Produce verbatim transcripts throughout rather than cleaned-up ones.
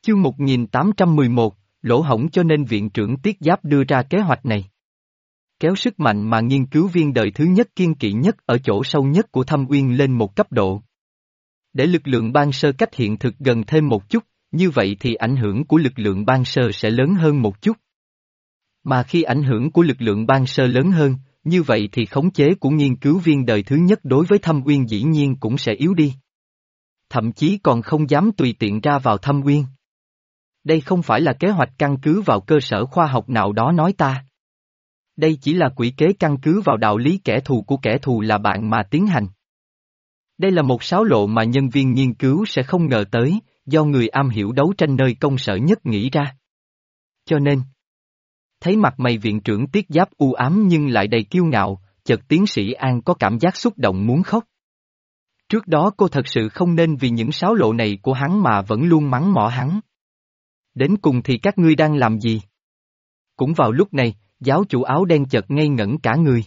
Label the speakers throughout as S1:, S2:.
S1: Chương một nghìn tám trăm mười một, lỗ hổng cho nên viện trưởng Tiết Giáp đưa ra kế hoạch này. Kéo sức mạnh mà nghiên cứu viên đời thứ nhất kiên kỵ nhất ở chỗ sâu nhất của thâm uyên lên một cấp độ. Để lực lượng ban sơ cách hiện thực gần thêm một chút, như vậy thì ảnh hưởng của lực lượng ban sơ sẽ lớn hơn một chút. Mà khi ảnh hưởng của lực lượng ban sơ lớn hơn, như vậy thì khống chế của nghiên cứu viên đời thứ nhất đối với thâm uyên dĩ nhiên cũng sẽ yếu đi. Thậm chí còn không dám tùy tiện ra vào thâm uyên. Đây không phải là kế hoạch căn cứ vào cơ sở khoa học nào đó nói ta. Đây chỉ là quỷ kế căn cứ vào đạo lý kẻ thù của kẻ thù là bạn mà tiến hành. Đây là một xáo lộ mà nhân viên nghiên cứu sẽ không ngờ tới, do người am hiểu đấu tranh nơi công sở nhất nghĩ ra. Cho nên, thấy mặt mày viện trưởng Tiết Giáp u ám nhưng lại đầy kiêu ngạo, chợt tiến sĩ An có cảm giác xúc động muốn khóc. Trước đó cô thật sự không nên vì những xáo lộ này của hắn mà vẫn luôn mắng mỏ hắn. Đến cùng thì các ngươi đang làm gì? Cũng vào lúc này, giáo chủ áo đen chợt ngây ngẩn cả người.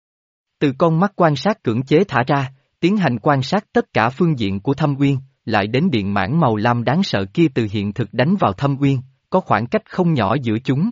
S1: Từ con mắt quan sát cưỡng chế thả ra, tiến hành quan sát tất cả phương diện của thâm uyên, lại đến điện mãn màu lam đáng sợ kia từ hiện thực đánh vào thâm uyên, có khoảng cách không nhỏ giữa chúng.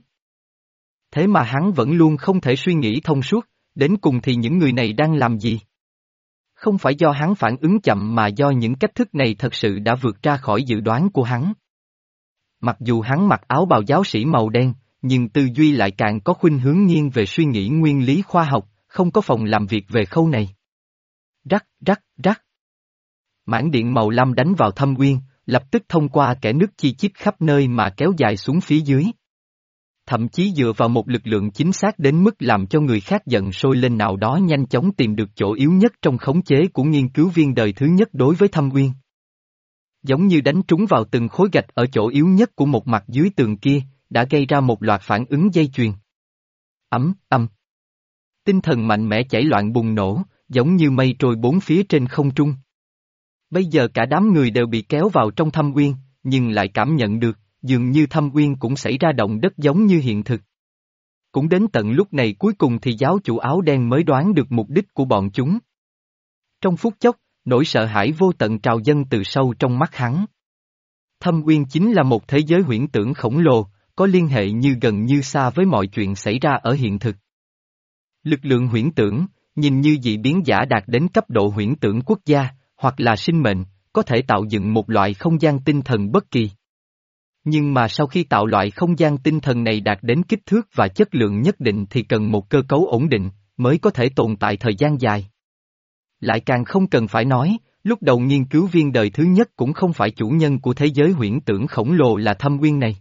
S1: Thế mà hắn vẫn luôn không thể suy nghĩ thông suốt, đến cùng thì những người này đang làm gì? Không phải do hắn phản ứng chậm mà do những cách thức này thật sự đã vượt ra khỏi dự đoán của hắn. Mặc dù hắn mặc áo bào giáo sĩ màu đen, nhưng tư duy lại càng có khuynh hướng nghiêng về suy nghĩ nguyên lý khoa học, không có phòng làm việc về khâu này. Rắc, rắc, rắc. Mảng điện màu lam đánh vào thâm uyên, lập tức thông qua kẽ nứt chi chít khắp nơi mà kéo dài xuống phía dưới. Thậm chí dựa vào một lực lượng chính xác đến mức làm cho người khác giận sôi lên nào đó nhanh chóng tìm được chỗ yếu nhất trong khống chế của nghiên cứu viên đời thứ nhất đối với thâm uyên. Giống như đánh trúng vào từng khối gạch ở chỗ yếu nhất của một mặt dưới tường kia, đã gây ra một loạt phản ứng dây chuyền. Ấm, âm. Tinh thần mạnh mẽ chảy loạn bùng nổ, giống như mây trôi bốn phía trên không trung. Bây giờ cả đám người đều bị kéo vào trong thâm uyên, nhưng lại cảm nhận được, dường như thâm uyên cũng xảy ra động đất giống như hiện thực. Cũng đến tận lúc này cuối cùng thì giáo chủ áo đen mới đoán được mục đích của bọn chúng. Trong phút chốc, nỗi sợ hãi vô tận trào dâng từ sâu trong mắt hắn. Thâm uyên chính là một thế giới huyễn tưởng khổng lồ, có liên hệ như gần như xa với mọi chuyện xảy ra ở hiện thực. Lực lượng huyễn tưởng, nhìn như dị biến giả đạt đến cấp độ huyễn tưởng quốc gia, hoặc là sinh mệnh, có thể tạo dựng một loại không gian tinh thần bất kỳ. Nhưng mà sau khi tạo loại không gian tinh thần này đạt đến kích thước và chất lượng nhất định thì cần một cơ cấu ổn định, mới có thể tồn tại thời gian dài. Lại càng không cần phải nói, lúc đầu nghiên cứu viên đời thứ nhất cũng không phải chủ nhân của thế giới huyễn tưởng khổng lồ là thâm uyên này.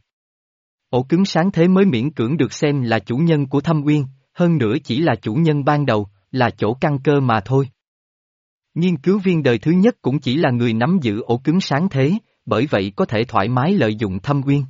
S1: Ổ cứng sáng thế mới miễn cưỡng được xem là chủ nhân của thâm uyên, hơn nữa chỉ là chủ nhân ban đầu, là chỗ căn cơ mà thôi. Nghiên cứu viên đời thứ nhất cũng chỉ là người nắm giữ ổ cứng sáng thế, bởi vậy có thể thoải mái lợi dụng thâm uyên.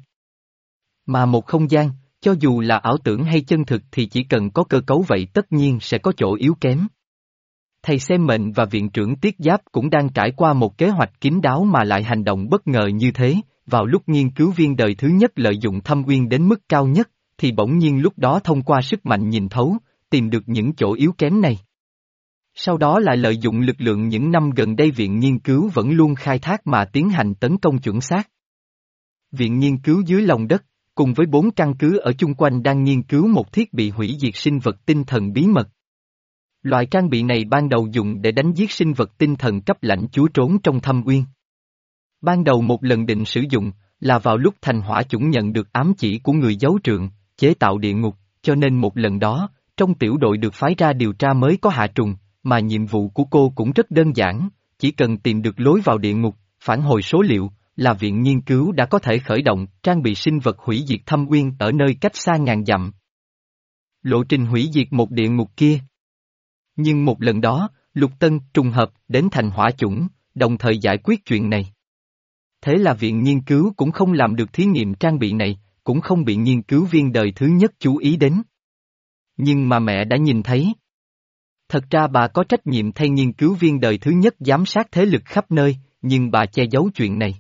S1: Mà một không gian, cho dù là ảo tưởng hay chân thực thì chỉ cần có cơ cấu vậy tất nhiên sẽ có chỗ yếu kém. Thầy xem mệnh và viện trưởng Tiết Giáp cũng đang trải qua một kế hoạch kín đáo mà lại hành động bất ngờ như thế, vào lúc nghiên cứu viên đời thứ nhất lợi dụng thâm uyên đến mức cao nhất, thì bỗng nhiên lúc đó thông qua sức mạnh nhìn thấu, tìm được những chỗ yếu kém này. Sau đó lại lợi dụng lực lượng những năm gần đây viện nghiên cứu vẫn luôn khai thác mà tiến hành tấn công chuẩn xác. Viện nghiên cứu dưới lòng đất, cùng với bốn căn cứ ở chung quanh đang nghiên cứu một thiết bị hủy diệt sinh vật tinh thần bí mật. Loại trang bị này ban đầu dùng để đánh giết sinh vật tinh thần cấp lãnh chúa trốn trong thâm uyên. Ban đầu một lần định sử dụng, là vào lúc thành hỏa chủng nhận được ám chỉ của người giấu trượng, chế tạo địa ngục, cho nên một lần đó, trong tiểu đội được phái ra điều tra mới có hạ trùng, mà nhiệm vụ của cô cũng rất đơn giản, chỉ cần tìm được lối vào địa ngục, phản hồi số liệu, là viện nghiên cứu đã có thể khởi động trang bị sinh vật hủy diệt thâm uyên ở nơi cách xa ngàn dặm. Lộ trình hủy diệt một địa ngục kia. Nhưng một lần đó, Lục Tân trùng hợp đến thành hỏa chủng, đồng thời giải quyết chuyện này. Thế là viện nghiên cứu cũng không làm được thí nghiệm trang bị này, cũng không bị nghiên cứu viên đời thứ nhất chú ý đến. Nhưng mà mẹ đã nhìn thấy. Thật ra bà có trách nhiệm thay nghiên cứu viên đời thứ nhất giám sát thế lực khắp nơi, nhưng bà che giấu chuyện này.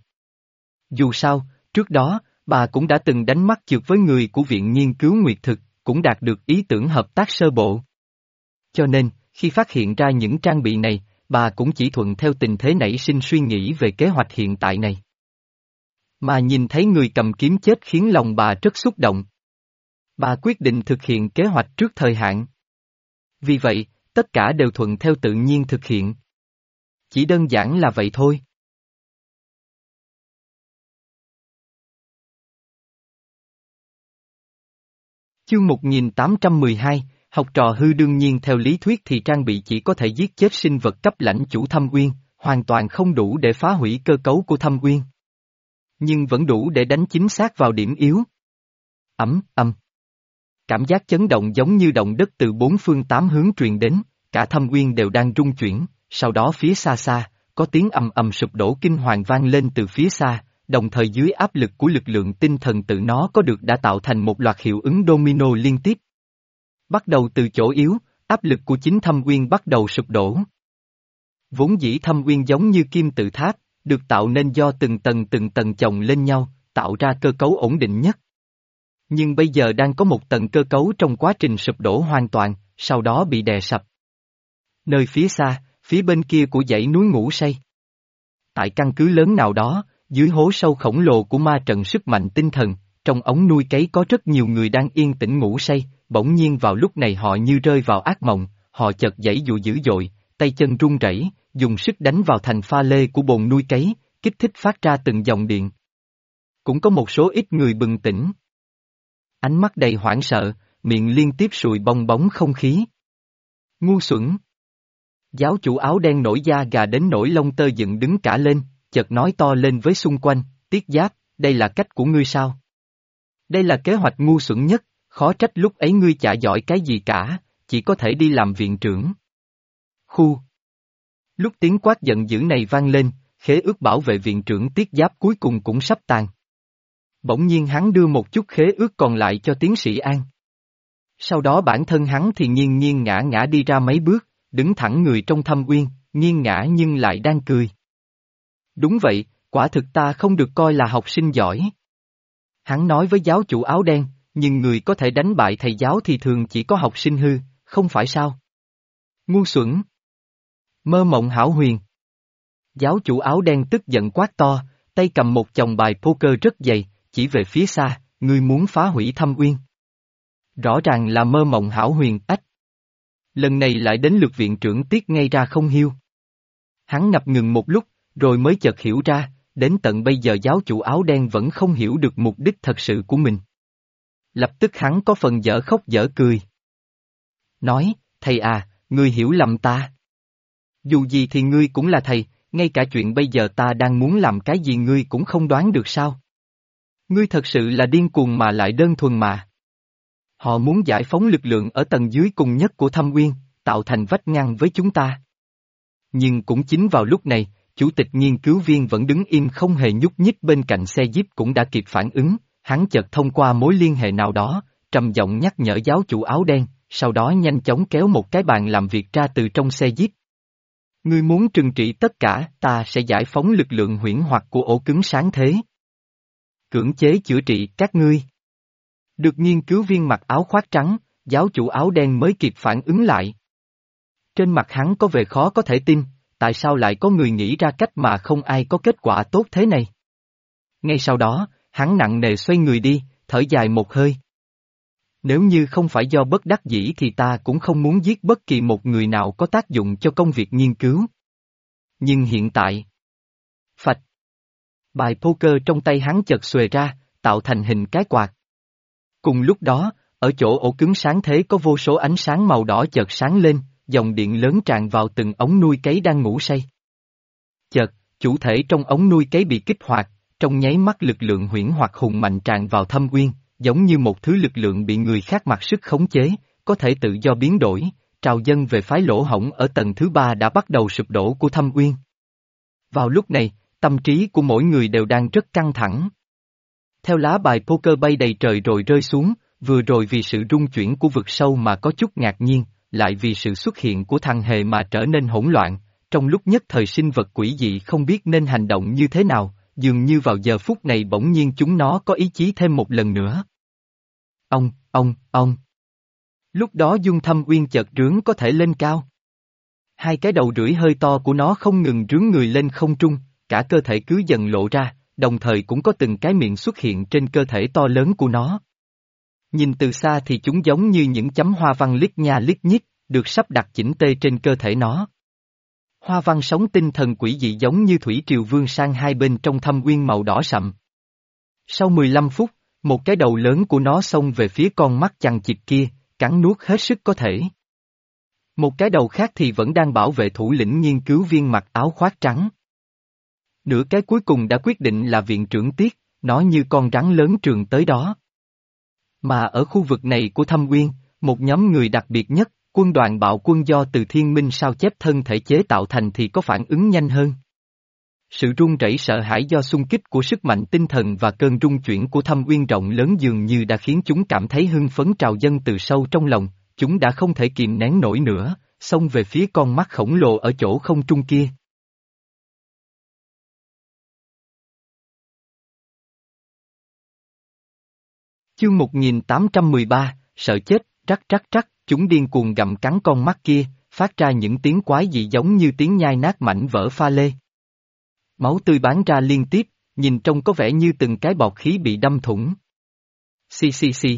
S1: Dù sao, trước đó, bà cũng đã từng đánh mắt trượt với người của viện nghiên cứu Nguyệt Thực, cũng đạt được ý tưởng hợp tác sơ bộ. Cho nên, khi phát hiện ra những trang bị này, bà cũng chỉ thuận theo tình thế nảy sinh suy nghĩ về kế hoạch hiện tại này. Mà nhìn thấy người cầm kiếm chết khiến lòng bà rất xúc động. Bà quyết định thực hiện kế hoạch trước thời hạn. Vì vậy, tất cả đều thuận theo tự nhiên thực hiện. Chỉ đơn giản là vậy thôi. Chương một nghìn tám trăm mười hai, học trò hư đương nhiên theo lý thuyết thì trang bị chỉ có thể giết chết sinh vật cấp lãnh chủ thâm uyên, hoàn toàn không đủ để phá hủy cơ cấu của thâm uyên. Nhưng vẫn đủ để đánh chính xác vào điểm yếu. Ẩm, ầm. Cảm giác chấn động giống như động đất từ bốn phương tám hướng truyền đến, cả thâm uyên đều đang rung chuyển, sau đó phía xa xa, có tiếng ầm ầm sụp đổ kinh hoàng vang lên từ phía xa, đồng thời dưới áp lực của lực lượng tinh thần tự nó có được đã tạo thành một loạt hiệu ứng domino liên tiếp. Bắt đầu từ chỗ yếu, áp lực của chính thâm uyên bắt đầu sụp đổ. Vốn dĩ thâm uyên giống như kim tự tháp, được tạo nên do từng tầng từng tầng chồng lên nhau, tạo ra cơ cấu ổn định nhất. Nhưng bây giờ đang có một tầng cơ cấu trong quá trình sụp đổ hoàn toàn, sau đó bị đè sập. Nơi phía xa, phía bên kia của dãy núi Ngũ Say. Tại căn cứ lớn nào đó, dưới hố sâu khổng lồ của ma trận sức mạnh tinh thần, trong ống nuôi cấy có rất nhiều người đang yên tĩnh ngủ say, bỗng nhiên vào lúc này họ như rơi vào ác mộng, họ chợt giãy giụa dữ dội, tay chân run rẩy, dùng sức đánh vào thành pha lê của bồn nuôi cấy, kích thích phát ra từng dòng điện. Cũng có một số ít người bừng tỉnh. Ánh mắt đầy hoảng sợ, miệng liên tiếp sùi bong bóng không khí. Ngu xuẩn! Giáo chủ áo đen nổi da gà đến nỗi lông tơ dựng đứng cả lên, chợt nói to lên với xung quanh, Tiết Giáp, đây là cách của ngươi sao? Đây là kế hoạch ngu xuẩn nhất, khó trách lúc ấy ngươi chả giỏi cái gì cả, chỉ có thể đi làm viện trưởng. Khu! Lúc tiếng quát giận dữ này vang lên, khế ước bảo vệ viện trưởng Tiết Giáp cuối cùng cũng sắp tàn. Bỗng nhiên hắn đưa một chút khế ước còn lại cho tiến sĩ An. Sau đó bản thân hắn thì nghiêng nghiêng ngã ngã đi ra mấy bước, đứng thẳng người trong thâm uyên, nghiêng ngã nhưng lại đang cười. Đúng vậy, quả thực ta không được coi là học sinh giỏi. Hắn nói với giáo chủ áo đen, nhưng người có thể đánh bại thầy giáo thì thường chỉ có học sinh hư, không phải sao? Ngu xuẩn! Mơ mộng hão huyền! Giáo chủ áo đen tức giận quát to, tay cầm một chồng bài poker rất dày, chỉ về phía xa, ngươi muốn phá hủy thâm uyên. Rõ ràng là mơ mộng hão huyền, ách. Lần này lại đến lượt viện trưởng Tiết ngay ra không hiêu. Hắn ngập ngừng một lúc, rồi mới chợt hiểu ra, đến tận bây giờ giáo chủ áo đen vẫn không hiểu được mục đích thật sự của mình. Lập tức hắn có phần dở khóc dở cười. Nói, thầy à, ngươi hiểu lầm ta. Dù gì thì ngươi cũng là thầy, ngay cả chuyện bây giờ ta đang muốn làm cái gì ngươi cũng không đoán được sao. Ngươi thật sự là điên cuồng mà lại đơn thuần mà. Họ muốn giải phóng lực lượng ở tầng dưới cùng nhất của thâm uyên, tạo thành vách ngăn với chúng ta. Nhưng cũng chính vào lúc này, chủ tịch nghiên cứu viên vẫn đứng im không hề nhúc nhích bên cạnh xe jeep cũng đã kịp phản ứng, hắn chợt thông qua mối liên hệ nào đó, trầm giọng nhắc nhở giáo chủ áo đen, sau đó nhanh chóng kéo một cái bàn làm việc ra từ trong xe jeep. Ngươi muốn trừng trị tất cả, ta sẽ giải phóng lực lượng huyễn hoặc của ổ cứng sáng thế. Cưỡng chế chữa trị các ngươi. Được nghiên cứu viên mặc áo khoác trắng, giáo chủ áo đen mới kịp phản ứng lại. Trên mặt hắn có vẻ khó có thể tin, tại sao lại có người nghĩ ra cách mà không ai có kết quả tốt thế này. Ngay sau đó, hắn nặng nề xoay người đi, thở dài một hơi. Nếu như không phải do bất đắc dĩ thì ta cũng không muốn giết bất kỳ một người nào có tác dụng cho công việc nghiên cứu. Nhưng hiện tại... Phạch! Bài poker trong tay hắn chợt xuề ra, tạo thành hình cái quạt. Cùng lúc đó, ở chỗ ổ cứng sáng thế có vô số ánh sáng màu đỏ chợt sáng lên, dòng điện lớn tràn vào từng ống nuôi cấy đang ngủ say. Chợt, chủ thể trong ống nuôi cấy bị kích hoạt, trong nháy mắt lực lượng huyễn hoặc hùng mạnh tràn vào thâm uyên, giống như một thứ lực lượng bị người khác mặc sức khống chế, có thể tự do biến đổi, trào dâng về phái lỗ hổng ở tầng thứ ba đã bắt đầu sụp đổ của thâm uyên. Vào lúc này, tâm trí của mỗi người đều đang rất căng thẳng. Theo lá bài poker bay đầy trời rồi rơi xuống, vừa rồi vì sự rung chuyển của vực sâu mà có chút ngạc nhiên, lại vì sự xuất hiện của thằng hề mà trở nên hỗn loạn, trong lúc nhất thời sinh vật quỷ dị không biết nên hành động như thế nào, dường như vào giờ phút này bỗng nhiên chúng nó có ý chí thêm một lần nữa. Ông, ông, ông. Lúc đó dung thâm uyên chợt rướng có thể lên cao. Hai cái đầu rưỡi hơi to của nó không ngừng rướng người lên không trung, cả cơ thể cứ dần lộ ra, đồng thời cũng có từng cái miệng xuất hiện trên cơ thể to lớn của nó. Nhìn từ xa thì chúng giống như những chấm hoa văn lít nha lít nhít, được sắp đặt chỉnh tề trên cơ thể nó. Hoa văn sống tinh thần quỷ dị giống như thủy triều vươn sang hai bên trong thâm uyên màu đỏ sậm. Sau mười lăm phút, một cái đầu lớn của nó xông về phía con mắt chằng chịt kia, cắn nuốt hết sức có thể. Một cái đầu khác thì vẫn đang bảo vệ thủ lĩnh nghiên cứu viên mặc áo khoác trắng. Nửa cái cuối cùng đã quyết định là viện trưởng Tiết, nó như con rắn lớn trường tới đó. Mà ở khu vực này của Thâm Uyên, một nhóm người đặc biệt nhất, quân đoàn bạo quân do từ thiên minh sao chép thân thể chế tạo thành thì có phản ứng nhanh hơn. Sự run rẩy sợ hãi do xung kích của sức mạnh tinh thần và cơn rung chuyển của Thâm Uyên rộng lớn dường như đã khiến chúng cảm thấy hưng phấn trào dâng từ sâu trong lòng, chúng đã không thể kìm nén nổi nữa, xông về phía con mắt khổng lồ ở chỗ không trung kia. Chương một nghìn tám trăm mười ba, sợ chết, trắc trắc trắc, chúng điên cuồng gặm cắn con mắt kia, phát ra những tiếng quái dị giống như tiếng nhai nát mảnh vỡ pha lê. Máu tươi bắn ra liên tiếp, nhìn trông có vẻ như từng cái bọt khí bị đâm thủng. Xì xì xì.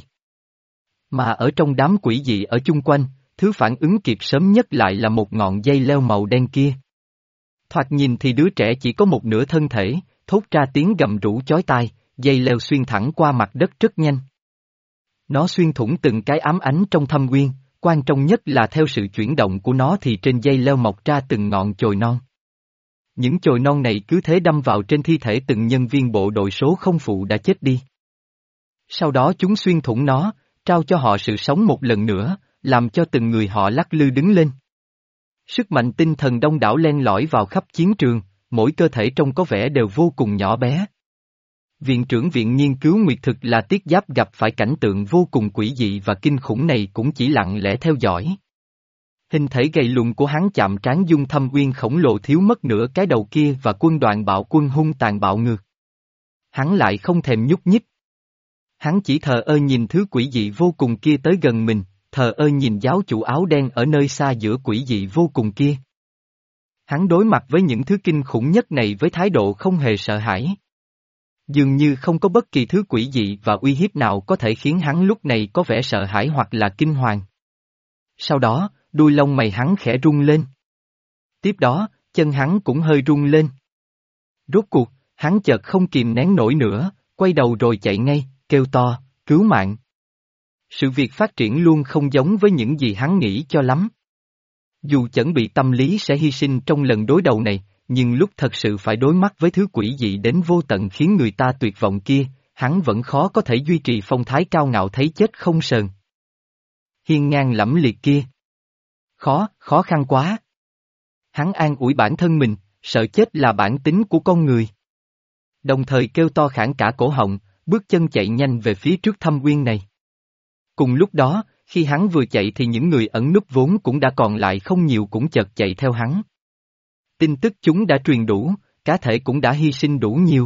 S1: Mà ở trong đám quỷ dị ở chung quanh, thứ phản ứng kịp sớm nhất lại là một ngọn dây leo màu đen kia. Thoạt nhìn thì đứa trẻ chỉ có một nửa thân thể, thốt ra tiếng gầm rú chói tai, dây leo xuyên thẳng qua mặt đất rất nhanh. Nó xuyên thủng từng cái ám ánh trong thâm uyên, quan trọng nhất là theo sự chuyển động của nó thì trên dây leo mọc ra từng ngọn chồi non. Những chồi non này cứ thế đâm vào trên thi thể từng nhân viên bộ đội số không phụ đã chết đi. Sau đó chúng xuyên thủng nó, trao cho họ sự sống một lần nữa, làm cho từng người họ lắc lư đứng lên. Sức mạnh tinh thần đông đảo len lỏi vào khắp chiến trường, mỗi cơ thể trông có vẻ đều vô cùng nhỏ bé. Viện trưởng viện nghiên cứu Nguyệt thực là Tiết Giáp gặp phải cảnh tượng vô cùng quỷ dị và kinh khủng này cũng chỉ lặng lẽ theo dõi. Hình thể gầy lùn của hắn chạm trán dung thâm uyên khổng lồ thiếu mất nửa cái đầu kia và quân đoàn bạo quân hung tàn bạo ngược. Hắn lại không thèm nhúc nhích. Hắn chỉ thờ ơ nhìn thứ quỷ dị vô cùng kia tới gần mình, thờ ơ nhìn giáo chủ áo đen ở nơi xa giữa quỷ dị vô cùng kia. Hắn đối mặt với những thứ kinh khủng nhất này với thái độ không hề sợ hãi. Dường như không có bất kỳ thứ quỷ dị và uy hiếp nào có thể khiến hắn lúc này có vẻ sợ hãi hoặc là kinh hoàng. Sau đó, đuôi lông mày hắn khẽ rung lên. Tiếp đó, chân hắn cũng hơi rung lên. Rốt cuộc, hắn chợt không kìm nén nổi nữa, quay đầu rồi chạy ngay, kêu to, cứu mạng. Sự việc phát triển luôn không giống với những gì hắn nghĩ cho lắm. Dù chuẩn bị tâm lý sẽ hy sinh trong lần đối đầu này, nhưng lúc thật sự phải đối mặt với thứ quỷ dị đến vô tận khiến người ta tuyệt vọng kia, hắn vẫn khó có thể duy trì phong thái cao ngạo thấy chết không sờn. Hiên ngang lẫm liệt kia. Khó, khó khăn quá. Hắn an ủi bản thân mình, sợ chết là bản tính của con người. Đồng thời kêu to khản cả cổ họng, bước chân chạy nhanh về phía trước thâm uyên này. Cùng lúc đó, khi hắn vừa chạy thì những người ẩn núp vốn cũng đã còn lại không nhiều cũng chợt chạy theo hắn. Tin tức chúng đã truyền đủ, cá thể cũng đã hy sinh đủ nhiều.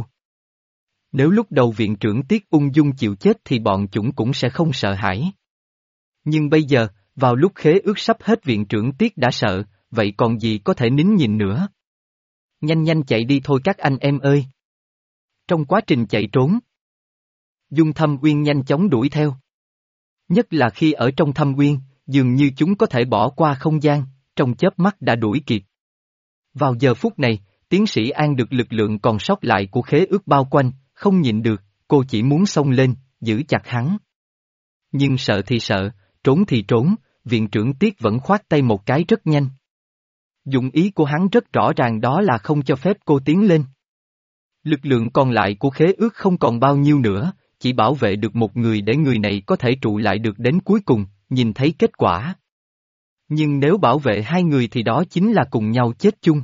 S1: Nếu lúc đầu viện trưởng Tiết ung dung chịu chết thì bọn chúng cũng sẽ không sợ hãi. Nhưng bây giờ, vào lúc khế ước sắp hết viện trưởng Tiết đã sợ, vậy còn gì có thể nín nhìn nữa. Nhanh nhanh chạy đi thôi các anh em ơi. Trong quá trình chạy trốn, Dung Thâm Uyên nhanh chóng đuổi theo. Nhất là khi ở trong thâm uyên, dường như chúng có thể bỏ qua không gian, trong chớp mắt đã đuổi kịp. Vào giờ phút này, tiến sĩ An được lực lượng còn sót lại của khế ước bao quanh, không nhịn được, cô chỉ muốn xông lên, giữ chặt hắn. Nhưng sợ thì sợ, trốn thì trốn, viện trưởng Tiết vẫn khoát tay một cái rất nhanh. Dụng ý của hắn rất rõ ràng đó là không cho phép cô tiến lên. Lực lượng còn lại của khế ước không còn bao nhiêu nữa, chỉ bảo vệ được một người để người này có thể trụ lại được đến cuối cùng, nhìn thấy kết quả. Nhưng nếu bảo vệ hai người thì đó chính là cùng nhau chết chung.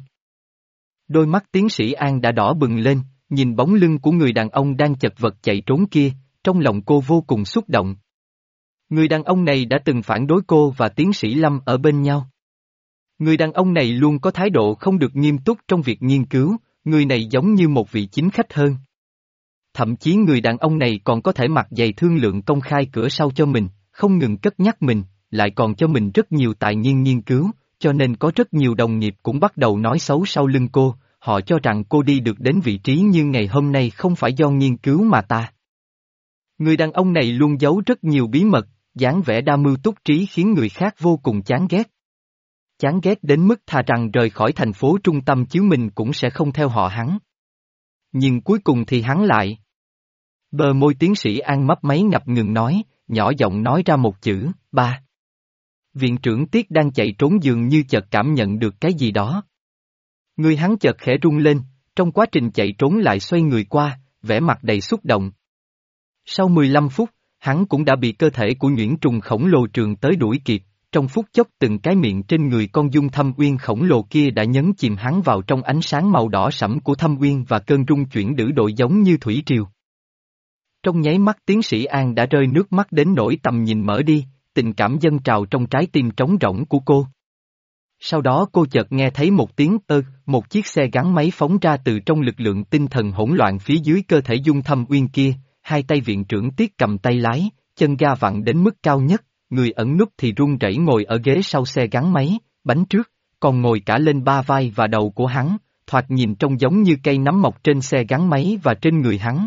S1: Đôi mắt tiến sĩ An đã đỏ bừng lên, nhìn bóng lưng của người đàn ông đang chật vật chạy trốn kia, trong lòng cô vô cùng xúc động. Người đàn ông này đã từng phản đối cô và tiến sĩ Lâm ở bên nhau. Người đàn ông này luôn có thái độ không được nghiêm túc trong việc nghiên cứu, người này giống như một vị chính khách hơn. Thậm chí người đàn ông này còn có thể mặc giày thương lượng công khai cửa sau cho mình, không ngừng cất nhắc mình, lại còn cho mình rất nhiều tài nguyên nghiên cứu, cho nên có rất nhiều đồng nghiệp cũng bắt đầu nói xấu sau lưng cô, họ cho rằng cô đi được đến vị trí như ngày hôm nay không phải do nghiên cứu mà ta. Người đàn ông này luôn giấu rất nhiều bí mật, dáng vẻ đa mưu túc trí khiến người khác vô cùng chán ghét. Chán ghét đến mức thà rằng rời khỏi thành phố trung tâm chiếu mình cũng sẽ không theo họ hắn. Nhưng cuối cùng thì hắn lại. Bờ môi tiến sĩ An mấp máy ngập ngừng nói, nhỏ giọng nói ra một chữ, ba. Viện trưởng Tiết đang chạy trốn dường như chợt cảm nhận được cái gì đó. Người hắn chợt khẽ rung lên, trong quá trình chạy trốn lại xoay người qua, vẻ mặt đầy xúc động. Sau mười lăm phút, hắn cũng đã bị cơ thể của nhuyễn trùng khổng lồ trường tới đuổi kịp, trong phút chốc từng cái miệng trên người con dung thâm uyên khổng lồ kia đã nhấn chìm hắn vào trong ánh sáng màu đỏ sẫm của thâm uyên và cơn rung chuyển dữ dội giống như thủy triều. Trong nháy mắt tiến sĩ An đã rơi nước mắt đến nỗi tầm nhìn mở đi, tình cảm dâng trào trong trái tim trống rỗng của cô. Sau đó cô chợt nghe thấy một tiếng ơ, một chiếc xe gắn máy phóng ra từ trong lực lượng tinh thần hỗn loạn phía dưới cơ thể dung thâm uyên kia, hai tay viện trưởng Tiết cầm tay lái, chân ga vặn đến mức cao nhất, người ẩn núp thì run rẩy ngồi ở ghế sau xe gắn máy, bánh trước, còn ngồi cả lên ba vai và đầu của hắn, thoạt nhìn trông giống như cây nấm mọc trên xe gắn máy và trên người hắn.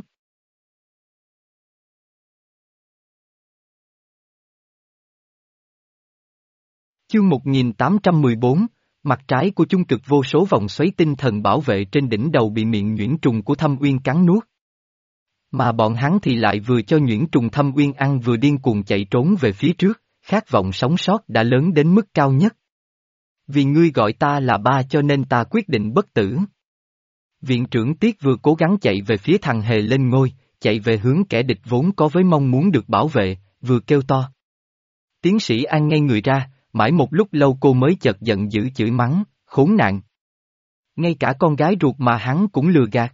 S1: Chương một nghìn tám trăm mười bốn, mặt trái của chung cực vô số vòng xoáy tinh thần bảo vệ trên đỉnh đầu bị miệng nhuyễn trùng của Thâm Uyên cắn nuốt. Mà bọn hắn thì lại vừa cho nhuyễn trùng Thâm Uyên ăn vừa điên cuồng chạy trốn về phía trước, khát vọng sống sót đã lớn đến mức cao nhất. Vì ngươi gọi ta là ba cho nên ta quyết định bất tử. Viện trưởng Tiết vừa cố gắng chạy về phía thằng hề lên ngôi, chạy về hướng kẻ địch vốn có với mong muốn được bảo vệ, vừa kêu to. Tiến sĩ An ngây người ra, mãi một lúc lâu cô mới chợt giận dữ chửi mắng, khốn nạn. Ngay cả con gái ruột mà hắn cũng lừa gạt.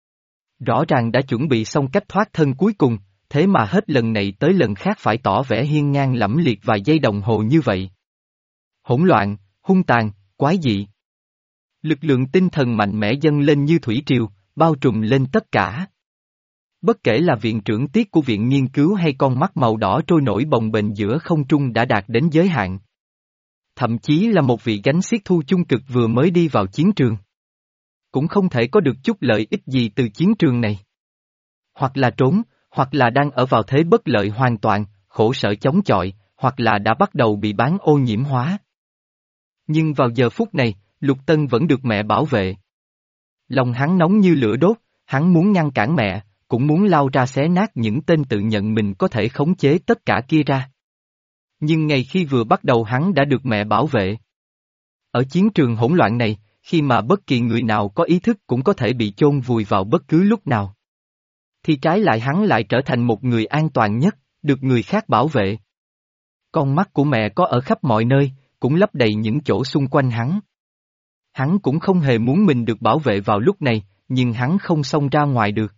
S1: Rõ ràng đã chuẩn bị xong cách thoát thân cuối cùng, thế mà hết lần này tới lần khác phải tỏ vẻ hiên ngang lẫm liệt vài giây đồng hồ như vậy. Hỗn loạn, hung tàn, quái dị. Lực lượng tinh thần mạnh mẽ dâng lên như thủy triều, bao trùm lên tất cả. Bất kể là viện trưởng Tiết của viện nghiên cứu hay con mắt màu đỏ trôi nổi bồng bềnh giữa không trung đã đạt đến giới hạn. Thậm chí là một vị gánh xiết thu chung cực vừa mới đi vào chiến trường. Cũng không thể có được chút lợi ích gì từ chiến trường này. Hoặc là trốn, hoặc là đang ở vào thế bất lợi hoàn toàn, khổ sở chống chọi, hoặc là đã bắt đầu bị bán ô nhiễm hóa. Nhưng vào giờ phút này, Lục Tân vẫn được mẹ bảo vệ. Lòng hắn nóng như lửa đốt, hắn muốn ngăn cản mẹ, cũng muốn lao ra xé nát những tên tự nhận mình có thể khống chế tất cả kia ra. Nhưng ngày khi vừa bắt đầu hắn đã được mẹ bảo vệ. Ở chiến trường hỗn loạn này, khi mà bất kỳ người nào có ý thức cũng có thể bị chôn vùi vào bất cứ lúc nào. Thì trái lại hắn lại trở thành một người an toàn nhất, được người khác bảo vệ. Con mắt của mẹ có ở khắp mọi nơi, cũng lấp đầy những chỗ xung quanh hắn. Hắn cũng không hề muốn mình được bảo vệ vào lúc này, nhưng hắn không xông ra ngoài được.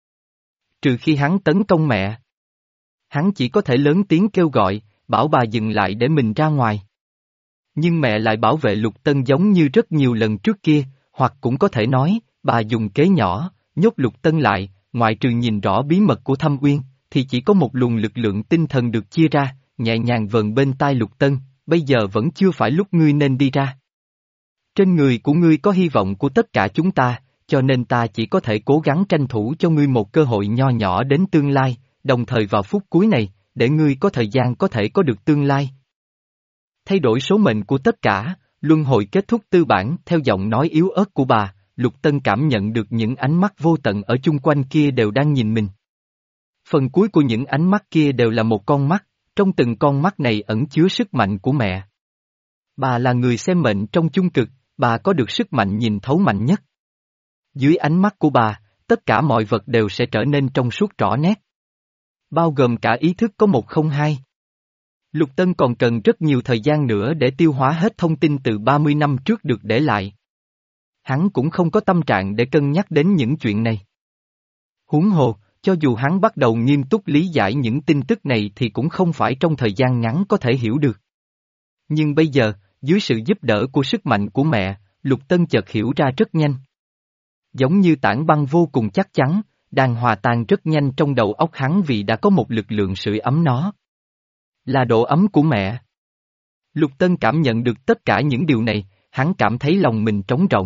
S1: Trừ khi hắn tấn công mẹ. Hắn chỉ có thể lớn tiếng kêu gọi, bảo bà dừng lại để mình ra ngoài. Nhưng mẹ lại bảo vệ Lục Tân giống như rất nhiều lần trước kia, hoặc cũng có thể nói, bà dùng kế nhỏ, nhốt Lục Tân lại, ngoại trừ nhìn rõ bí mật của Thâm Uyên, thì chỉ có một luồng lực lượng tinh thần được chia ra, nhẹ nhàng vờn bên tai Lục Tân, bây giờ vẫn chưa phải lúc ngươi nên đi ra. Trên người của ngươi có hy vọng của tất cả chúng ta, cho nên ta chỉ có thể cố gắng tranh thủ cho ngươi một cơ hội nho nhỏ đến tương lai, đồng thời vào phút cuối này, để ngươi có thời gian có thể có được tương lai. Thay đổi số mệnh của tất cả, luân hồi kết thúc tư bản theo giọng nói yếu ớt của bà, Lục Tân cảm nhận được những ánh mắt vô tận ở chung quanh kia đều đang nhìn mình. Phần cuối của những ánh mắt kia đều là một con mắt, trong từng con mắt này ẩn chứa sức mạnh của mẹ. Bà là người xem mệnh trong chung cực, bà có được sức mạnh nhìn thấu mạnh nhất. Dưới ánh mắt của bà, tất cả mọi vật đều sẽ trở nên trong suốt rõ nét. Bao gồm cả ý thức có một không hai. Lục Tân còn cần rất nhiều thời gian nữa để tiêu hóa hết thông tin từ ba mươi năm trước được để lại. Hắn cũng không có tâm trạng để cân nhắc đến những chuyện này. Huống hồ, cho dù hắn bắt đầu nghiêm túc lý giải những tin tức này thì cũng không phải trong thời gian ngắn có thể hiểu được. Nhưng bây giờ, dưới sự giúp đỡ của sức mạnh của mẹ, Lục Tân chợt hiểu ra rất nhanh. Giống như tảng băng vô cùng chắc chắn, đang hòa tan rất nhanh trong đầu óc hắn vì đã có một lực lượng sưởi ấm nó. Là độ ấm của mẹ. Lục Tân cảm nhận được tất cả những điều này, hắn cảm thấy lòng mình trống rỗng,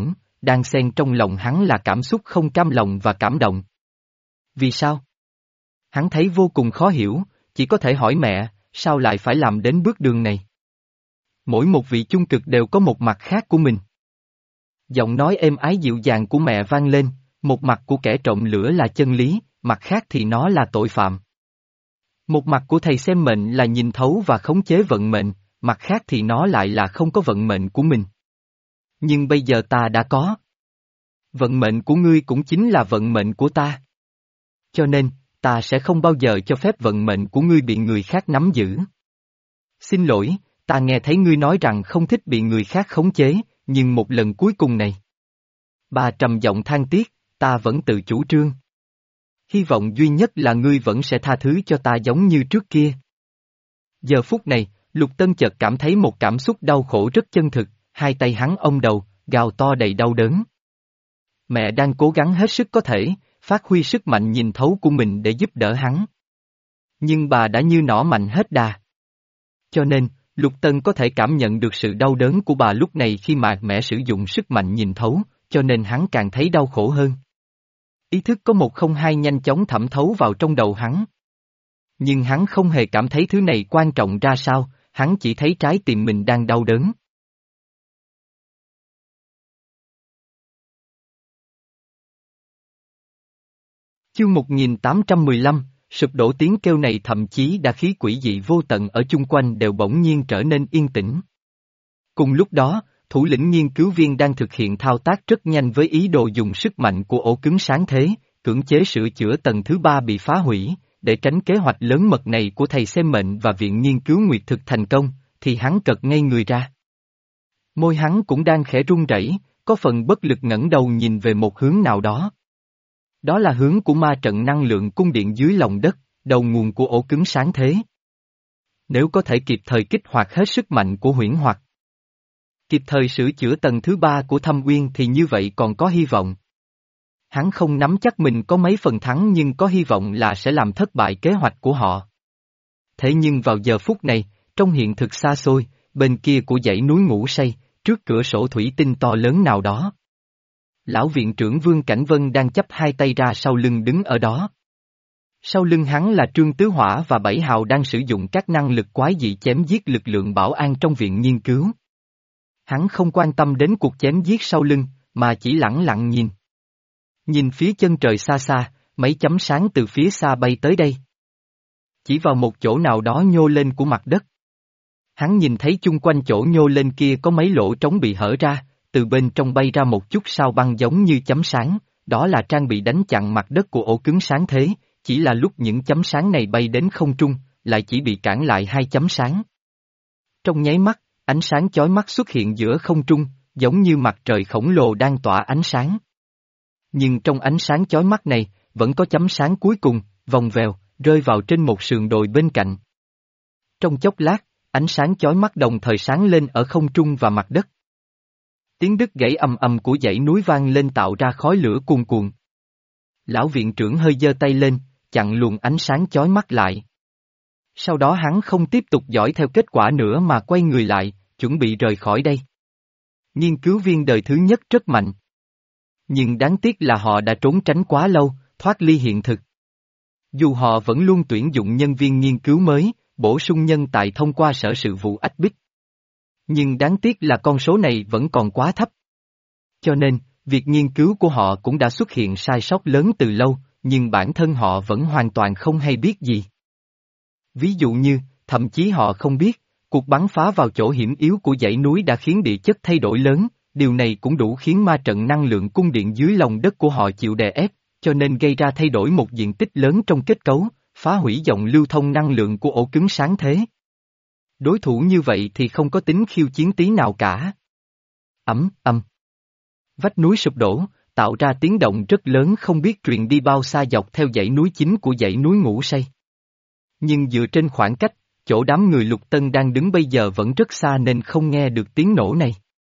S1: đang xen trong lòng hắn là cảm xúc không cam lòng và cảm động. Vì sao? Hắn thấy vô cùng khó hiểu, chỉ có thể hỏi mẹ, sao lại phải làm đến bước đường này? Mỗi một vị chung cực đều có một mặt khác của mình. Giọng nói êm ái dịu dàng của mẹ vang lên, một mặt của kẻ trộm lửa là chân lý, mặt khác thì nó là tội phạm. Một mặt của thầy xem mệnh là nhìn thấu và khống chế vận mệnh, mặt khác thì nó lại là không có vận mệnh của mình. Nhưng bây giờ ta đã có. Vận mệnh của ngươi cũng chính là vận mệnh của ta. Cho nên, ta sẽ không bao giờ cho phép vận mệnh của ngươi bị người khác nắm giữ. Xin lỗi, ta nghe thấy ngươi nói rằng không thích bị người khác khống chế, nhưng một lần cuối cùng này. Bà trầm giọng than tiếc, ta vẫn tự chủ trương. Hy vọng duy nhất là ngươi vẫn sẽ tha thứ cho ta giống như trước kia. Giờ phút này, Lục Tân chợt cảm thấy một cảm xúc đau khổ rất chân thực, hai tay hắn ôm đầu, gào to đầy đau đớn. Mẹ đang cố gắng hết sức có thể, phát huy sức mạnh nhìn thấu của mình để giúp đỡ hắn. Nhưng bà đã như nỏ mạnh hết đà. Cho nên, Lục Tân có thể cảm nhận được sự đau đớn của bà lúc này khi mà mẹ sử dụng sức mạnh nhìn thấu, cho nên hắn càng thấy đau khổ hơn. Ý thức có một không hai nhanh chóng thẩm thấu vào trong đầu hắn. Nhưng hắn không hề cảm thấy thứ này quan trọng ra sao, hắn chỉ thấy trái tim mình đang đau đớn. Chương một nghìn tám trăm mười lăm, sụp đổ tiếng kêu này thậm chí đã khí quỷ dị vô tận ở chung quanh đều bỗng nhiên trở nên yên tĩnh. Cùng lúc đó, thủ lĩnh nghiên cứu viên đang thực hiện thao tác rất nhanh với ý đồ dùng sức mạnh của ổ cứng sáng thế, cưỡng chế sửa chữa tầng thứ ba bị phá hủy, để tránh kế hoạch lớn mật này của thầy xem mệnh và viện nghiên cứu nguyệt thực thành công, thì hắn cật ngay người ra. Môi hắn cũng đang khẽ run rẩy, có phần bất lực ngẩng đầu nhìn về một hướng nào đó. Đó là hướng của ma trận năng lượng cung điện dưới lòng đất, đầu nguồn của ổ cứng sáng thế. Nếu có thể kịp thời kích hoạt hết sức mạnh của huyễn hoặc, kịp thời sửa chữa tầng thứ ba của Thâm Uyên thì như vậy còn có hy vọng. Hắn không nắm chắc mình có mấy phần thắng nhưng có hy vọng là sẽ làm thất bại kế hoạch của họ. Thế nhưng vào giờ phút này, trong hiện thực xa xôi, bên kia của dãy núi ngủ say, trước cửa sổ thủy tinh to lớn nào đó. Lão viện trưởng Vương Cảnh Vân đang chắp hai tay ra sau lưng đứng ở đó. Sau lưng hắn là Trương Tứ Hỏa và Bảy Hào đang sử dụng các năng lực quái dị chém giết lực lượng bảo an trong viện nghiên cứu. Hắn không quan tâm đến cuộc chém giết sau lưng, mà chỉ lẳng lặng nhìn. Nhìn phía chân trời xa xa, mấy chấm sáng từ phía xa bay tới đây. Chỉ vào một chỗ nào đó nhô lên của mặt đất. Hắn nhìn thấy chung quanh chỗ nhô lên kia có mấy lỗ trống bị hở ra, từ bên trong bay ra một chút sao băng giống như chấm sáng, đó là trang bị đánh chặn mặt đất của ổ cứng sáng thế, chỉ là lúc những chấm sáng này bay đến không trung, lại chỉ bị cản lại hai chấm sáng. Trong nháy mắt, ánh sáng chói mắt xuất hiện giữa không trung, giống như mặt trời khổng lồ đang tỏa ánh sáng. Nhưng trong ánh sáng chói mắt này, vẫn có chấm sáng cuối cùng, vòng vèo, rơi vào trên một sườn đồi bên cạnh. Trong chốc lát, ánh sáng chói mắt đồng thời sáng lên ở không trung và mặt đất. Tiếng đứt gãy ầm ầm của dãy núi vang lên tạo ra khói lửa cuồn cuộn. Lão viện trưởng hơi giơ tay lên, chặn luồng ánh sáng chói mắt lại. Sau đó hắn không tiếp tục dõi theo kết quả nữa mà quay người lại, chuẩn bị rời khỏi đây. Nghiên cứu viên đời thứ nhất rất mạnh. Nhưng đáng tiếc là họ đã trốn tránh quá lâu, thoát ly hiện thực. Dù họ vẫn luôn tuyển dụng nhân viên nghiên cứu mới, bổ sung nhân tài thông qua sở sự vụ ách bích. Nhưng đáng tiếc là con số này vẫn còn quá thấp. Cho nên, việc nghiên cứu của họ cũng đã xuất hiện sai sót lớn từ lâu, nhưng bản thân họ vẫn hoàn toàn không hay biết gì. Ví dụ như, thậm chí họ không biết, cuộc bắn phá vào chỗ hiểm yếu của dãy núi đã khiến địa chất thay đổi lớn, điều này cũng đủ khiến ma trận năng lượng cung điện dưới lòng đất của họ chịu đè ép, cho nên gây ra thay đổi một diện tích lớn trong kết cấu, phá hủy dòng lưu thông năng lượng của ổ cứng sáng thế. Đối thủ như vậy thì không có tính khiêu chiến tí nào cả. Ầm ầm. Vách núi sụp đổ, tạo ra tiếng động rất lớn không biết truyền đi bao xa dọc theo dãy núi chính của dãy núi ngủ say. Nhưng dựa trên khoảng cách, chỗ đám người Lục Tân đang đứng bây giờ vẫn rất xa nên không nghe được tiếng nổ này.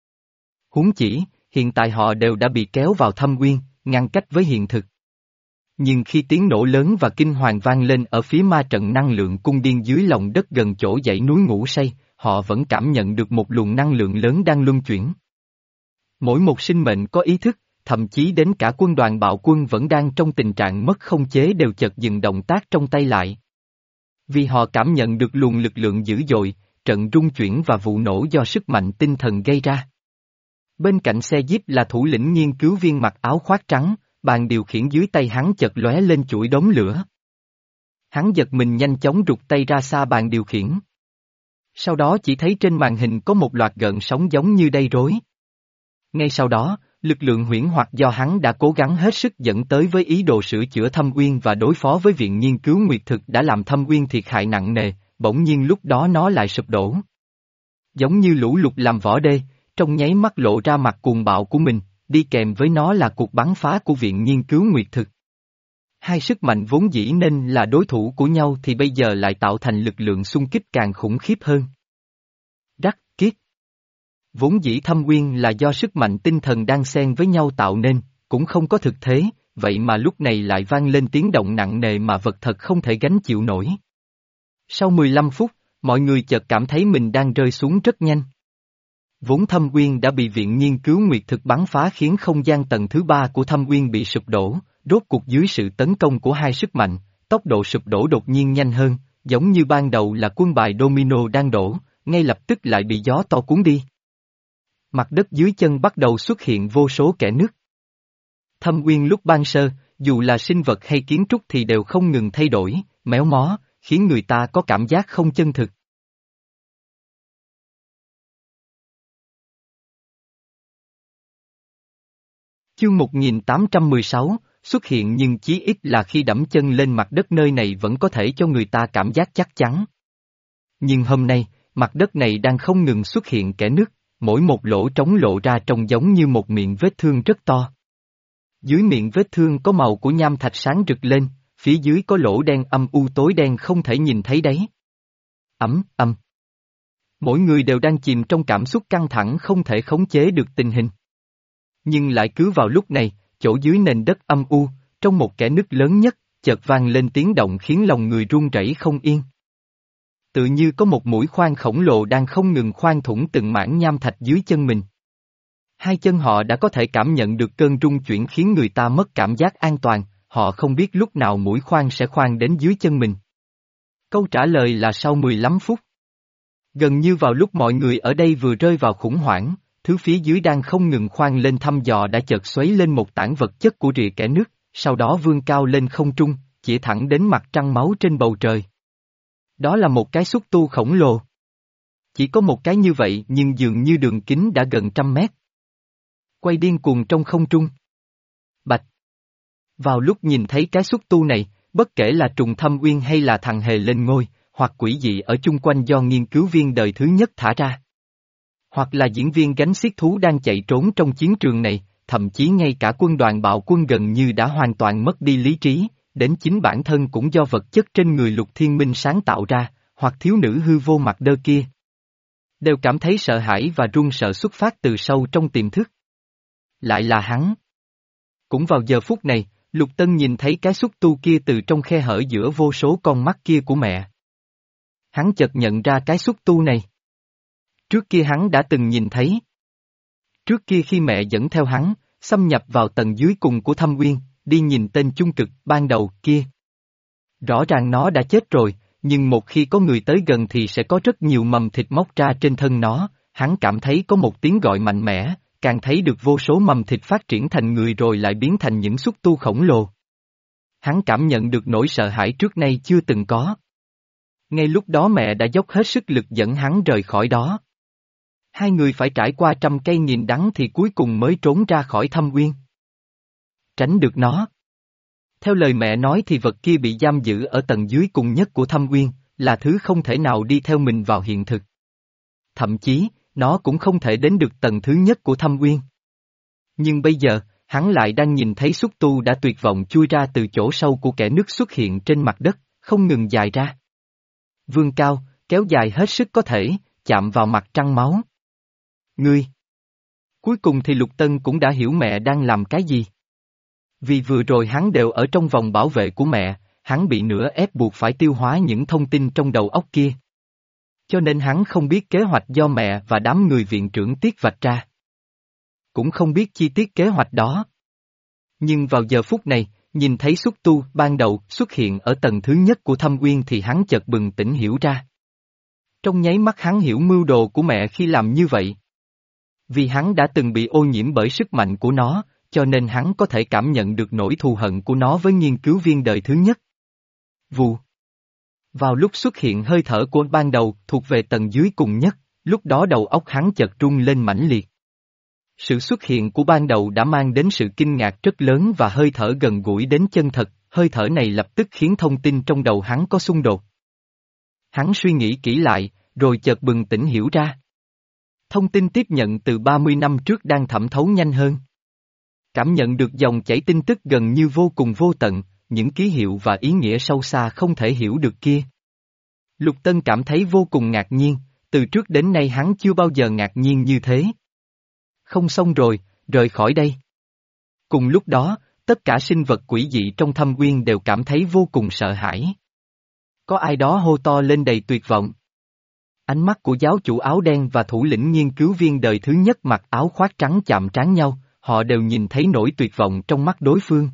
S1: Huống chỉ, hiện tại họ đều đã bị kéo vào thâm uyên, ngăn cách với hiện thực. Nhưng khi tiếng nổ lớn và kinh hoàng vang lên ở phía ma trận năng lượng cung điên dưới lòng đất gần chỗ dãy núi ngủ say, họ vẫn cảm nhận được một luồng năng lượng lớn đang luân chuyển. Mỗi một sinh mệnh có ý thức, thậm chí đến cả quân đoàn bạo quân vẫn đang trong tình trạng mất khống chế đều chợt dừng động tác trong tay lại. Vì họ cảm nhận được luồng lực lượng dữ dội, trận rung chuyển và vụ nổ do sức mạnh tinh thần gây ra. Bên cạnh xe Jeep là thủ lĩnh nghiên cứu viên mặc áo khoác trắng, bàn điều khiển dưới tay hắn chợt lóe lên chuỗi đốm lửa. Hắn giật mình nhanh chóng rụt tay ra xa bàn điều khiển. Sau đó chỉ thấy trên màn hình có một loạt gợn sóng giống như đay rối. Ngay sau đó, lực lượng huyễn hoặc do hắn đã cố gắng hết sức dẫn tới với ý đồ sửa chữa Thâm Uyên và đối phó với Viện Nghiên cứu Nguyệt Thực đã làm Thâm Uyên thiệt hại nặng nề, bỗng nhiên lúc đó nó lại sụp đổ. Giống như lũ lụt làm vỏ đê, trong nháy mắt lộ ra mặt cuồng bạo của mình, đi kèm với nó là cuộc bắn phá của Viện Nghiên cứu Nguyệt Thực. Hai sức mạnh vốn dĩ nên là đối thủ của nhau thì bây giờ lại tạo thành lực lượng xung kích càng khủng khiếp hơn. Rắc, kiết. Vốn dĩ Thâm Uyên là do sức mạnh tinh thần đang xen với nhau tạo nên, cũng không có thực thế, vậy mà lúc này lại vang lên tiếng động nặng nề mà vật thật không thể gánh chịu nổi. Sau mười lăm phút, mọi người chợt cảm thấy mình đang rơi xuống rất nhanh. Vốn Thâm Uyên đã bị Viện Nghiên cứu Nguyệt Thực bắn phá khiến không gian tầng thứ ba của Thâm Uyên bị sụp đổ, rốt cuộc dưới sự tấn công của hai sức mạnh, tốc độ sụp đổ đột nhiên nhanh hơn, giống như ban đầu là quân bài domino đang đổ, ngay lập tức lại bị gió to cuốn đi. Mặt đất dưới chân bắt đầu xuất hiện vô số kẽ nứt. Thâm Uyên lúc ban sơ, dù là sinh vật hay kiến trúc thì đều không ngừng thay đổi, méo mó, khiến người ta có cảm giác không chân thực. Chương một nghìn tám trăm mười sáu, xuất hiện nhưng chí ít là khi đẫm chân lên mặt đất nơi này vẫn có thể cho người ta cảm giác chắc chắn. Nhưng hôm nay, mặt đất này đang không ngừng xuất hiện kẽ nứt, mỗi một lỗ trống lộ ra trông giống như một miệng vết thương rất to. Dưới miệng vết thương có màu của nham thạch sáng rực lên, phía dưới có lỗ đen âm u tối đen không thể nhìn thấy đáy. Ấm, âm. Mỗi người đều đang chìm trong cảm xúc căng thẳng không thể khống chế được tình hình. Nhưng lại cứ vào lúc này, chỗ dưới nền đất âm u, trong một kẽ nứt lớn nhất, chợt vang lên tiếng động khiến lòng người run rẩy không yên. Tự như có một mũi khoan khổng lồ đang không ngừng khoan thủng từng mảng nham thạch dưới chân mình. Hai chân họ đã có thể cảm nhận được cơn rung chuyển khiến người ta mất cảm giác an toàn, họ không biết lúc nào mũi khoan sẽ khoan đến dưới chân mình. Câu trả lời là sau mười lăm phút. Gần như vào lúc mọi người ở đây vừa rơi vào khủng hoảng, thứ phía dưới đang không ngừng khoan lên thăm dò đã chợt xoáy lên một tảng vật chất của rìa kẽ nước, sau đó vươn cao lên không trung, chỉ thẳng đến mặt trăng máu trên bầu trời. Đó là một cái xúc tu khổng lồ. Chỉ có một cái như vậy nhưng dường như đường kính đã gần trăm mét. Quay điên cuồng trong không trung. Bạch. Vào lúc nhìn thấy cái xúc tu này, bất kể là trùng Thâm Uyên hay là thằng hề lên ngôi, hoặc quỷ dị ở chung quanh do nghiên cứu viên đời thứ nhất thả ra. Hoặc là diễn viên gánh xiết thú đang chạy trốn trong chiến trường này, thậm chí ngay cả quân đoàn bạo quân gần như đã hoàn toàn mất đi lý trí, đến chính bản thân cũng do vật chất trên người Lục Thiên Minh sáng tạo ra, hoặc thiếu nữ hư vô mặt đơ kia. Đều cảm thấy sợ hãi và run sợ xuất phát từ sâu trong tiềm thức. Lại là hắn. Cũng vào giờ phút này, Lục Tân nhìn thấy cái xúc tu kia từ trong khe hở giữa vô số con mắt kia của mẹ. Hắn chợt nhận ra cái xúc tu này. Trước kia hắn đã từng nhìn thấy. Trước kia khi mẹ dẫn theo hắn, xâm nhập vào tầng dưới cùng của Thâm Uyên, đi nhìn tên chung cực ban đầu kia. Rõ ràng nó đã chết rồi, nhưng một khi có người tới gần thì sẽ có rất nhiều mầm thịt mọc ra trên thân nó, hắn cảm thấy có một tiếng gọi mạnh mẽ, càng thấy được vô số mầm thịt phát triển thành người rồi lại biến thành những xúc tu khổng lồ. Hắn cảm nhận được nỗi sợ hãi trước nay chưa từng có. Ngay lúc đó mẹ đã dốc hết sức lực dẫn hắn rời khỏi đó. Hai người phải trải qua trăm cây nghìn đắng thì cuối cùng mới trốn ra khỏi Thâm Uyên. Tránh được nó. Theo lời mẹ nói thì vật kia bị giam giữ ở tầng dưới cùng nhất của Thâm Uyên, là thứ không thể nào đi theo mình vào hiện thực. Thậm chí, nó cũng không thể đến được tầng thứ nhất của Thâm Uyên. Nhưng bây giờ, hắn lại đang nhìn thấy xúc tu đã tuyệt vọng chui ra từ chỗ sâu của kẽ nước xuất hiện trên mặt đất, không ngừng dài ra. Vươn cao, kéo dài hết sức có thể, chạm vào mặt trăng máu. Ngươi! Cuối cùng thì Lục Tân cũng đã hiểu mẹ đang làm cái gì. Vì vừa rồi hắn đều ở trong vòng bảo vệ của mẹ, hắn bị nửa ép buộc phải tiêu hóa những thông tin trong đầu óc kia. Cho nên hắn không biết kế hoạch do mẹ và đám người viện trưởng tiết vạch ra. cũng không biết chi tiết kế hoạch đó. Nhưng vào giờ phút này, nhìn thấy xúc tu ban đầu xuất hiện ở tầng thứ nhất của thâm uyên thì hắn chợt bừng tỉnh hiểu ra. Trong nháy mắt hắn hiểu mưu đồ của mẹ khi làm như vậy. Vì hắn đã từng bị ô nhiễm bởi sức mạnh của nó, cho nên hắn có thể cảm nhận được nỗi thù hận của nó với nghiên cứu viên đời thứ nhất. Vù. Vào lúc xuất hiện hơi thở của ban đầu thuộc về tầng dưới cùng nhất, lúc đó đầu óc hắn chợt rung lên mãnh liệt. Sự xuất hiện của ban đầu đã mang đến sự kinh ngạc rất lớn và hơi thở gần gũi đến chân thật, hơi thở này lập tức khiến thông tin trong đầu hắn có xung đột. Hắn suy nghĩ kỹ lại, rồi chợt bừng tỉnh hiểu ra. Thông tin tiếp nhận từ ba mươi năm trước đang thẩm thấu nhanh hơn. Cảm nhận được dòng chảy tin tức gần như vô cùng vô tận, những ký hiệu và ý nghĩa sâu xa không thể hiểu được kia. Lục Tân cảm thấy vô cùng ngạc nhiên, từ trước đến nay hắn chưa bao giờ ngạc nhiên như thế. Không xong rồi, rời khỏi đây. Cùng lúc đó, tất cả sinh vật quỷ dị trong thâm uyên đều cảm thấy vô cùng sợ hãi. Có ai đó hô to lên đầy tuyệt vọng. Ánh mắt của giáo chủ áo đen và thủ lĩnh nghiên cứu viên đời thứ nhất mặc áo khoác trắng chạm trán nhau, họ đều nhìn thấy nỗi tuyệt vọng trong mắt đối phương.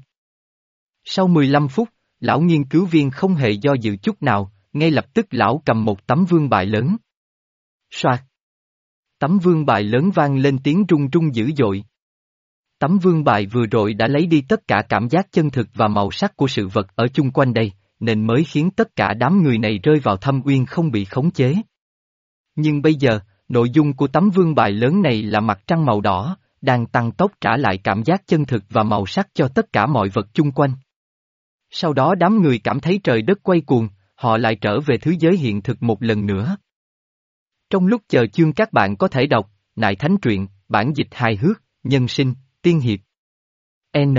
S1: Sau mười lăm phút, lão nghiên cứu viên không hề do dự chút nào, ngay lập tức lão cầm một tấm vương bài lớn. Soạt! Tấm vương bài lớn vang lên tiếng rung rung dữ dội. Tấm vương bài vừa rồi đã lấy đi tất cả cảm giác chân thực và màu sắc của sự vật ở chung quanh đây, nên mới khiến tất cả đám người này rơi vào thâm uyên không bị khống chế. Nhưng bây giờ, nội dung của tấm vương bài lớn này là mặt trăng màu đỏ, đang tăng tốc trả lại cảm giác chân thực và màu sắc cho tất cả mọi vật chung quanh. Sau đó đám người cảm thấy trời đất quay cuồng, họ lại trở về thứ giới hiện thực một lần nữa. Trong lúc chờ chương các bạn có thể đọc, Nại Thánh truyện, bản dịch hài hước, nhân sinh, tiên hiệp. N.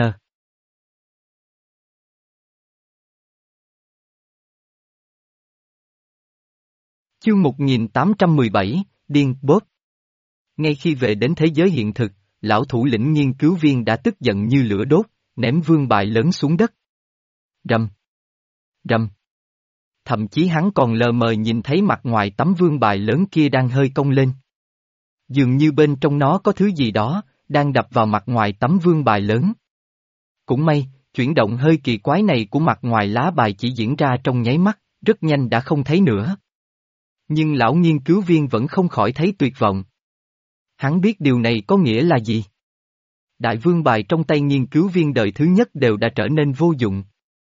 S1: Chương một nghìn tám trăm mười bảy, Điên Bốp. Ngay khi về đến thế giới hiện thực, lão thủ lĩnh nghiên cứu viên đã tức giận như lửa đốt, ném vương bài lớn xuống đất. Rầm. Rầm. Thậm chí hắn còn lờ mờ nhìn thấy mặt ngoài tấm vương bài lớn kia đang hơi cong lên. Dường như bên trong nó có thứ gì đó, đang đập vào mặt ngoài tấm vương bài lớn. Cũng may, chuyển động hơi kỳ quái này của mặt ngoài lá bài chỉ diễn ra trong nháy mắt, rất nhanh đã không thấy nữa. Nhưng lão nghiên cứu viên vẫn không khỏi thấy tuyệt vọng. Hắn biết điều này có nghĩa là gì. Đại vương bài trong tay nghiên cứu viên đời thứ nhất đều đã trở nên vô dụng.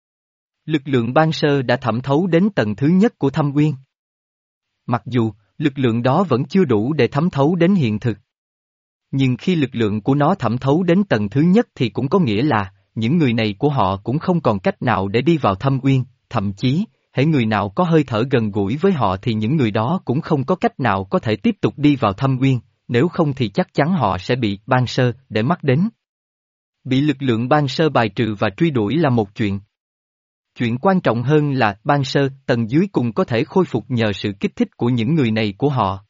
S1: Lực lượng ban sơ đã thẩm thấu đến tầng thứ nhất của thâm uyên. Mặc dù, lực lượng đó vẫn chưa đủ để thẩm thấu đến hiện thực. Nhưng khi lực lượng của nó thẩm thấu đến tầng thứ nhất thì cũng có nghĩa là, những người này của họ cũng không còn cách nào để đi vào thâm uyên, thậm chí, hễ người nào có hơi thở gần gũi với họ thì những người đó cũng không có cách nào có thể tiếp tục đi vào thâm uyên, nếu không thì chắc chắn họ sẽ bị ban sơ để mắt đến. Bị lực lượng ban sơ bài trừ và truy đuổi là một chuyện. Chuyện quan trọng hơn là ban sơ tầng dưới cùng có thể khôi phục nhờ sự kích thích của những người này của họ.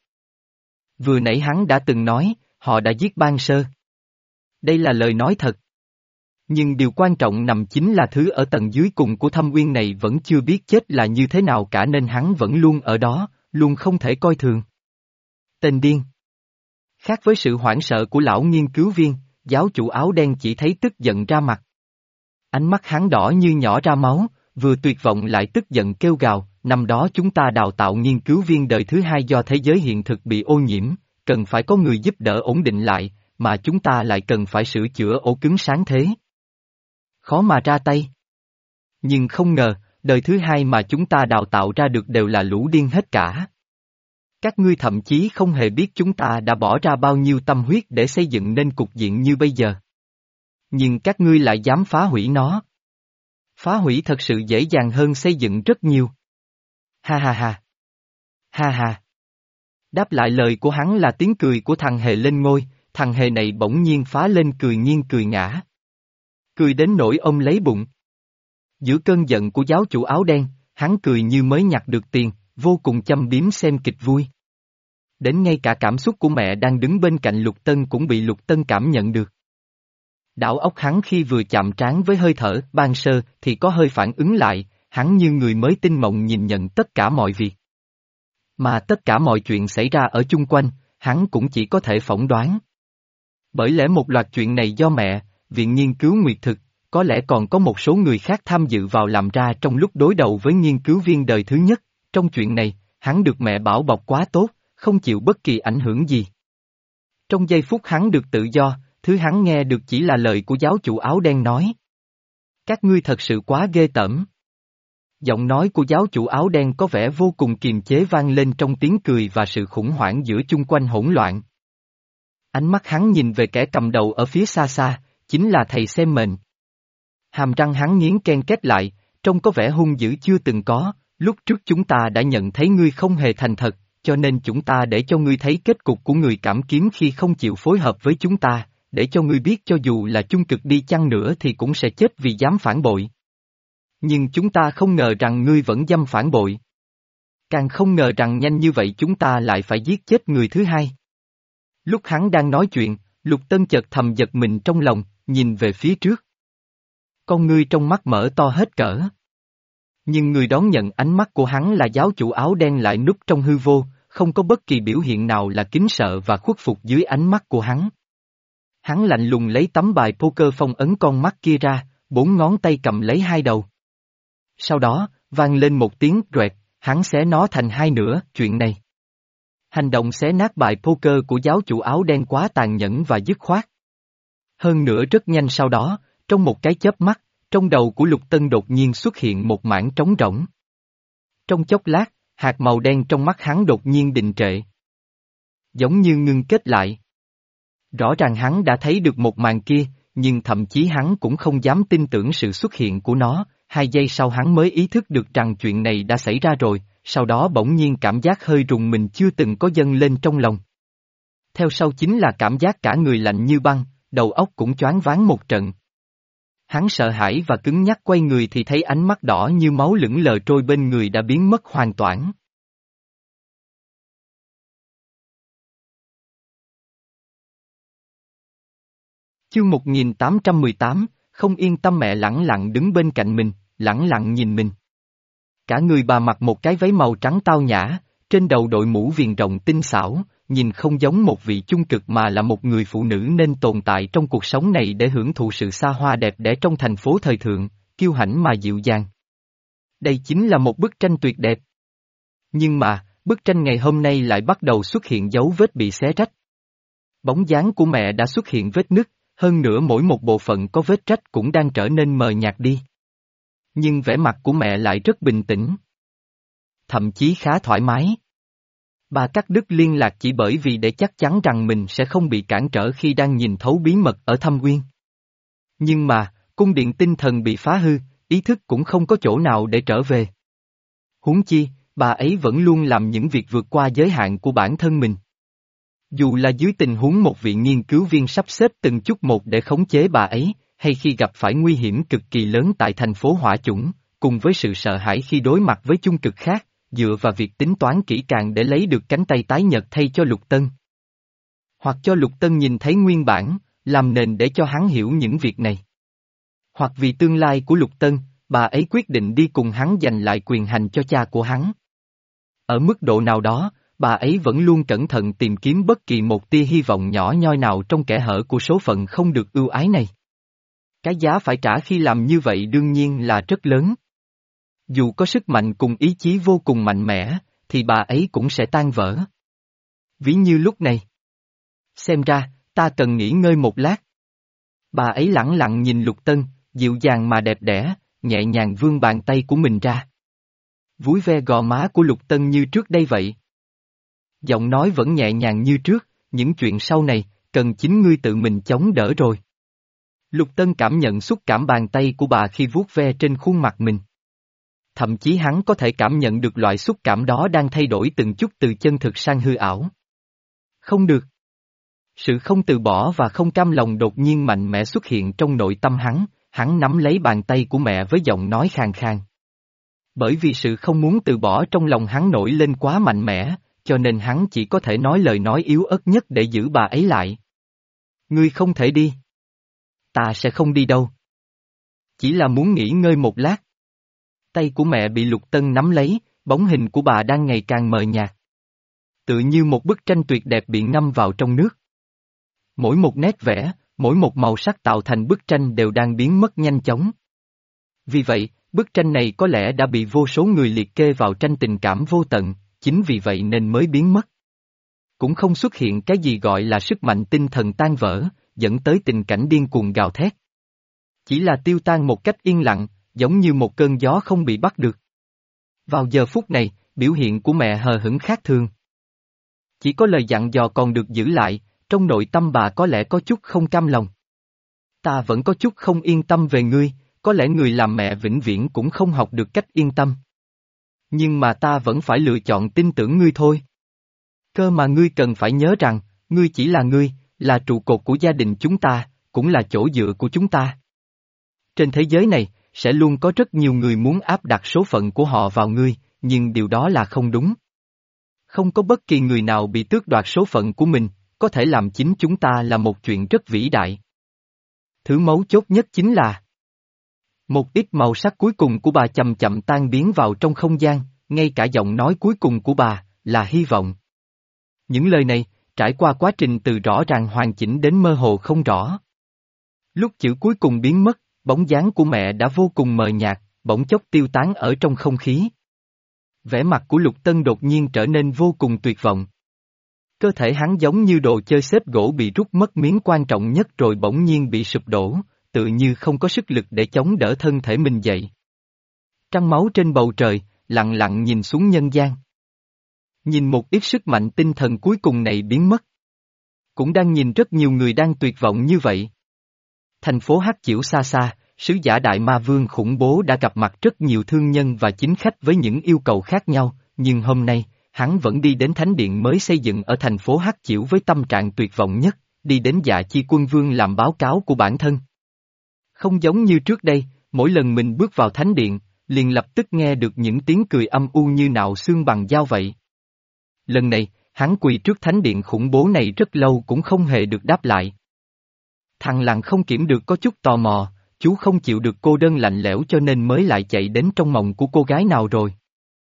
S1: Vừa nãy hắn đã từng nói, họ đã giết ban sơ. Đây là lời nói thật. Nhưng điều quan trọng nằm chính là thứ ở tầng dưới cùng của thâm uyên này vẫn chưa biết chết là như thế nào cả nên hắn vẫn luôn ở đó, luôn không thể coi thường. Tên điên. Khác với sự hoảng sợ của lão nghiên cứu viên, giáo chủ áo đen chỉ thấy tức giận ra mặt. Ánh mắt hắn đỏ như nhỏ ra máu, vừa tuyệt vọng lại tức giận kêu gào, năm đó chúng ta đào tạo nghiên cứu viên đời thứ hai do thế giới hiện thực bị ô nhiễm, cần phải có người giúp đỡ ổn định lại, mà chúng ta lại cần phải sửa chữa ổ cứng sáng thế. Khó mà ra tay. Nhưng không ngờ, đời thứ hai mà chúng ta đào tạo ra được đều là lũ điên hết cả. Các ngươi thậm chí không hề biết chúng ta đã bỏ ra bao nhiêu tâm huyết để xây dựng nên cục diện như bây giờ. Nhưng các ngươi lại dám phá hủy nó. Phá hủy thật sự dễ dàng hơn xây dựng rất nhiều. Ha ha ha. Ha ha. Đáp lại lời của hắn là tiếng cười của thằng hề lên ngôi, thằng hề này bỗng nhiên phá lên cười nghiêng cười ngã. Cười đến nỗi ông lấy bụng. Giữa cơn giận của giáo chủ áo đen, hắn cười như mới nhặt được tiền, vô cùng chăm biếm xem kịch vui. Đến ngay cả cảm xúc của mẹ đang đứng bên cạnh Lục Tân cũng bị Lục Tân cảm nhận được. Đảo óc hắn khi vừa chạm trán với hơi thở ban sơ thì có hơi phản ứng lại, hắn như người mới tinh mộng nhìn nhận tất cả mọi việc. Mà tất cả mọi chuyện xảy ra ở chung quanh, hắn cũng chỉ có thể phỏng đoán. Bởi lẽ một loạt chuyện này do mẹ, Viện Nghiên cứu Nguyệt Thực, có lẽ còn có một số người khác tham dự vào làm ra trong lúc đối đầu với nghiên cứu viên đời thứ nhất. Trong chuyện này, hắn được mẹ bảo bọc quá tốt, không chịu bất kỳ ảnh hưởng gì. Trong giây phút hắn được tự do, thứ hắn nghe được chỉ là lời của giáo chủ áo đen nói. Các ngươi thật sự quá ghê tởm. Giọng nói của giáo chủ áo đen có vẻ vô cùng kiềm chế vang lên trong tiếng cười và sự khủng hoảng giữa chung quanh hỗn loạn. Ánh mắt hắn nhìn về kẻ cầm đầu ở phía xa xa, chính là thầy xem mệnh. Hàm răng hắn nghiến ken két lại, trông có vẻ hung dữ chưa từng có, lúc trước chúng ta đã nhận thấy ngươi không hề thành thật, cho nên chúng ta để cho ngươi thấy kết cục của người cảm kiếm khi không chịu phối hợp với chúng ta, để cho ngươi biết cho dù là chung cực đi chăng nữa thì cũng sẽ chết vì dám phản bội. Nhưng chúng ta không ngờ rằng ngươi vẫn dám phản bội. Càng không ngờ rằng nhanh như vậy chúng ta lại phải giết chết người thứ hai. Lúc hắn đang nói chuyện, Lục Tân chợt thầm giật mình trong lòng, nhìn về phía trước. Con ngươi trong mắt mở to hết cỡ. Nhưng người đón nhận ánh mắt của hắn là giáo chủ áo đen lại núp trong hư vô, không có bất kỳ biểu hiện nào là kính sợ và khuất phục dưới ánh mắt của hắn. Hắn lạnh lùng lấy tấm bài poker phong ấn con mắt kia ra, bốn ngón tay cầm lấy hai đầu. Sau đó, vang lên một tiếng rẹt, hắn xé nó thành hai nửa, chuyện này. Hành động xé nát bài poker của giáo chủ áo đen quá tàn nhẫn và dứt khoát. Hơn nữa rất nhanh sau đó, trong một cái chớp mắt, trong đầu của Lục Tân đột nhiên xuất hiện một mảng trống rỗng. Trong chốc lát, hạt màu đen trong mắt hắn đột nhiên đình trệ. Giống như ngưng kết lại. Rõ ràng hắn đã thấy được một màn kia, nhưng thậm chí hắn cũng không dám tin tưởng sự xuất hiện của nó, hai giây sau hắn mới ý thức được rằng chuyện này đã xảy ra rồi, sau đó bỗng nhiên cảm giác hơi rùng mình chưa từng có dâng lên trong lòng. Theo sau chính là cảm giác cả người lạnh như băng, đầu óc cũng choáng váng một trận. Hắn sợ hãi và cứng nhắc quay người thì thấy ánh mắt đỏ như máu lững lờ trôi bên người đã biến mất hoàn toàn. Chương một nghìn tám trăm mười tám, không yên tâm mẹ lẳng lặng đứng bên cạnh mình, lẳng lặng nhìn mình. Cả người bà mặc một cái váy màu trắng tao nhã, trên đầu đội mũ viền rộng tinh xảo, nhìn không giống một vị chung cực mà là một người phụ nữ nên tồn tại trong cuộc sống này để hưởng thụ sự xa hoa đẹp đẽ trong thành phố thời thượng, kiêu hãnh mà dịu dàng. Đây chính là một bức tranh tuyệt đẹp. Nhưng mà, bức tranh ngày hôm nay lại bắt đầu xuất hiện dấu vết bị xé rách. Bóng dáng của mẹ đã xuất hiện vết nứt, hơn nữa mỗi một bộ phận có vết rách cũng đang trở nên mờ nhạt đi. Nhưng vẻ mặt của mẹ lại rất bình tĩnh. Thậm chí khá thoải mái. Bà cắt đứt liên lạc chỉ bởi vì để chắc chắn rằng mình sẽ không bị cản trở khi đang nhìn thấu bí mật ở Thâm Uyên. Nhưng mà, cung điện tinh thần bị phá hư, ý thức cũng không có chỗ nào để trở về. Huống chi, bà ấy vẫn luôn làm những việc vượt qua giới hạn của bản thân mình. Dù là dưới tình huống một vị nghiên cứu viên sắp xếp từng chút một để khống chế bà ấy, hay khi gặp phải nguy hiểm cực kỳ lớn tại thành phố Hỏa Chủng, cùng với sự sợ hãi khi đối mặt với chung cực khác, dựa vào việc tính toán kỹ càng để lấy được cánh tay tái nhợt thay cho Lục Tân. Hoặc cho Lục Tân nhìn thấy nguyên bản, làm nền để cho hắn hiểu những việc này. Hoặc vì tương lai của Lục Tân, bà ấy quyết định đi cùng hắn giành lại quyền hành cho cha của hắn. Ở mức độ nào đó, bà ấy vẫn luôn cẩn thận tìm kiếm bất kỳ một tia hy vọng nhỏ nhoi nào trong kẽ hở của số phận không được ưu ái này. Cái giá phải trả khi làm như vậy đương nhiên là rất lớn. Dù có sức mạnh cùng ý chí vô cùng mạnh mẽ, thì bà ấy cũng sẽ tan vỡ. Ví như lúc này. Xem ra, ta cần nghỉ ngơi một lát. Bà ấy lẳng lặng nhìn Lục Tân, dịu dàng mà đẹp đẽ, nhẹ nhàng vươn bàn tay của mình ra. Vúi ve gò má của Lục Tân như trước đây vậy. Giọng nói vẫn nhẹ nhàng như trước, những chuyện sau này, cần chính ngươi tự mình chống đỡ rồi. Lục Tân cảm nhận xúc cảm bàn tay của bà khi vuốt ve trên khuôn mặt mình. Thậm chí hắn có thể cảm nhận được loại xúc cảm đó đang thay đổi từng chút từ chân thực sang hư ảo. Không được. Sự không từ bỏ và không cam lòng đột nhiên mạnh mẽ xuất hiện trong nội tâm hắn, hắn nắm lấy bàn tay của mẹ với giọng nói khàn khàn. Bởi vì sự không muốn từ bỏ trong lòng hắn nổi lên quá mạnh mẽ, cho nên hắn chỉ có thể nói lời nói yếu ớt nhất để giữ bà ấy lại. Ngươi không thể đi. Ta sẽ không đi đâu. Chỉ là muốn nghỉ ngơi một lát. Tay của mẹ bị Lục Tân nắm lấy, bóng hình của bà đang ngày càng mờ nhạt. Tự như một bức tranh tuyệt đẹp bị ngâm vào trong nước. Mỗi một nét vẽ, mỗi một màu sắc tạo thành bức tranh đều đang biến mất nhanh chóng. Vì vậy, bức tranh này có lẽ đã bị vô số người liệt kê vào tranh tình cảm vô tận, chính vì vậy nên mới biến mất. Cũng không xuất hiện cái gì gọi là sức mạnh tinh thần tan vỡ, dẫn tới tình cảnh điên cuồng gào thét. Chỉ là tiêu tan một cách yên lặng, giống như một cơn gió không bị bắt được. Vào giờ phút này, biểu hiện của mẹ hờ hững khác thường. Chỉ có lời dặn dò còn được giữ lại, trong nội tâm bà có lẽ có chút không cam lòng. Ta vẫn có chút không yên tâm về ngươi, có lẽ người làm mẹ vĩnh viễn cũng không học được cách yên tâm. Nhưng mà ta vẫn phải lựa chọn tin tưởng ngươi thôi. Cơ mà ngươi cần phải nhớ rằng, ngươi chỉ là ngươi, là trụ cột của gia đình chúng ta, cũng là chỗ dựa của chúng ta. Trên thế giới này, sẽ luôn có rất nhiều người muốn áp đặt số phận của họ vào ngươi, nhưng điều đó là không đúng. Không có bất kỳ người nào bị tước đoạt số phận của mình, có thể làm chính chúng ta là một chuyện rất vĩ đại. Thứ mấu chốt nhất chính là một ít màu sắc cuối cùng của bà chậm chậm tan biến vào trong không gian, ngay cả giọng nói cuối cùng của bà, là hy vọng. Những lời này, trải qua quá trình từ rõ ràng hoàn chỉnh đến mơ hồ không rõ. Lúc chữ cuối cùng biến mất, bóng dáng của mẹ đã vô cùng mờ nhạt, bỗng chốc tiêu tán ở trong không khí. Vẻ mặt của Lục Tân đột nhiên trở nên vô cùng tuyệt vọng. Cơ thể hắn giống như đồ chơi xếp gỗ bị rút mất miếng quan trọng nhất rồi bỗng nhiên bị sụp đổ, tự như không có sức lực để chống đỡ thân thể mình dậy. Trăng máu trên bầu trời, lặng lặng nhìn xuống nhân gian. Nhìn một ít sức mạnh tinh thần cuối cùng này biến mất. Cũng đang nhìn rất nhiều người đang tuyệt vọng như vậy. Thành phố Hắc Chiểu xa xa, sứ giả Đại Ma Vương khủng bố đã gặp mặt rất nhiều thương nhân và chính khách với những yêu cầu khác nhau, nhưng hôm nay, hắn vẫn đi đến thánh điện mới xây dựng ở thành phố Hắc Chiểu với tâm trạng tuyệt vọng nhất, đi đến Dạ Chi Quân Vương làm báo cáo của bản thân. Không giống như trước đây, mỗi lần mình bước vào thánh điện, liền lập tức nghe được những tiếng cười âm u như nạo xương bằng dao vậy. Lần này, hắn quỳ trước thánh điện khủng bố này rất lâu cũng không hề được đáp lại. Thằng làng không kiểm được có chút tò mò, chú không chịu được cô đơn lạnh lẽo cho nên mới lại chạy đến trong mộng của cô gái nào rồi.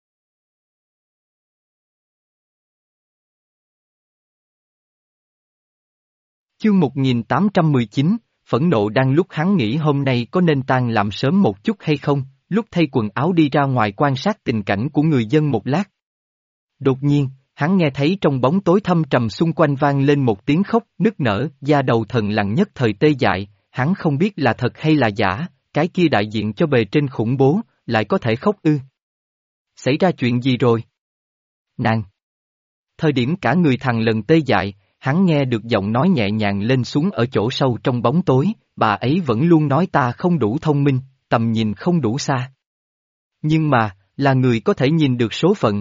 S1: Chương một nghìn tám trăm mười chín, phẫn nộ đang lúc hắn nghĩ hôm nay có nên tan làm sớm một chút hay không, lúc thay quần áo đi ra ngoài quan sát tình cảnh của người dân một lát. Đột nhiên, hắn nghe thấy trong bóng tối thâm trầm xung quanh vang lên một tiếng khóc nức nở, da đầu thần lằn nhất thời tê dại, hắn không biết là thật hay là giả, cái kia đại diện cho bề trên khủng bố, lại có thể khóc ư. Xảy ra chuyện gì rồi? Nàng! Thời điểm cả người thằng lần tê dại, hắn nghe được giọng nói nhẹ nhàng lên xuống ở chỗ sâu trong bóng tối, bà ấy vẫn luôn nói ta không đủ thông minh, tầm nhìn không đủ xa. Nhưng mà, là người có thể nhìn được số phận.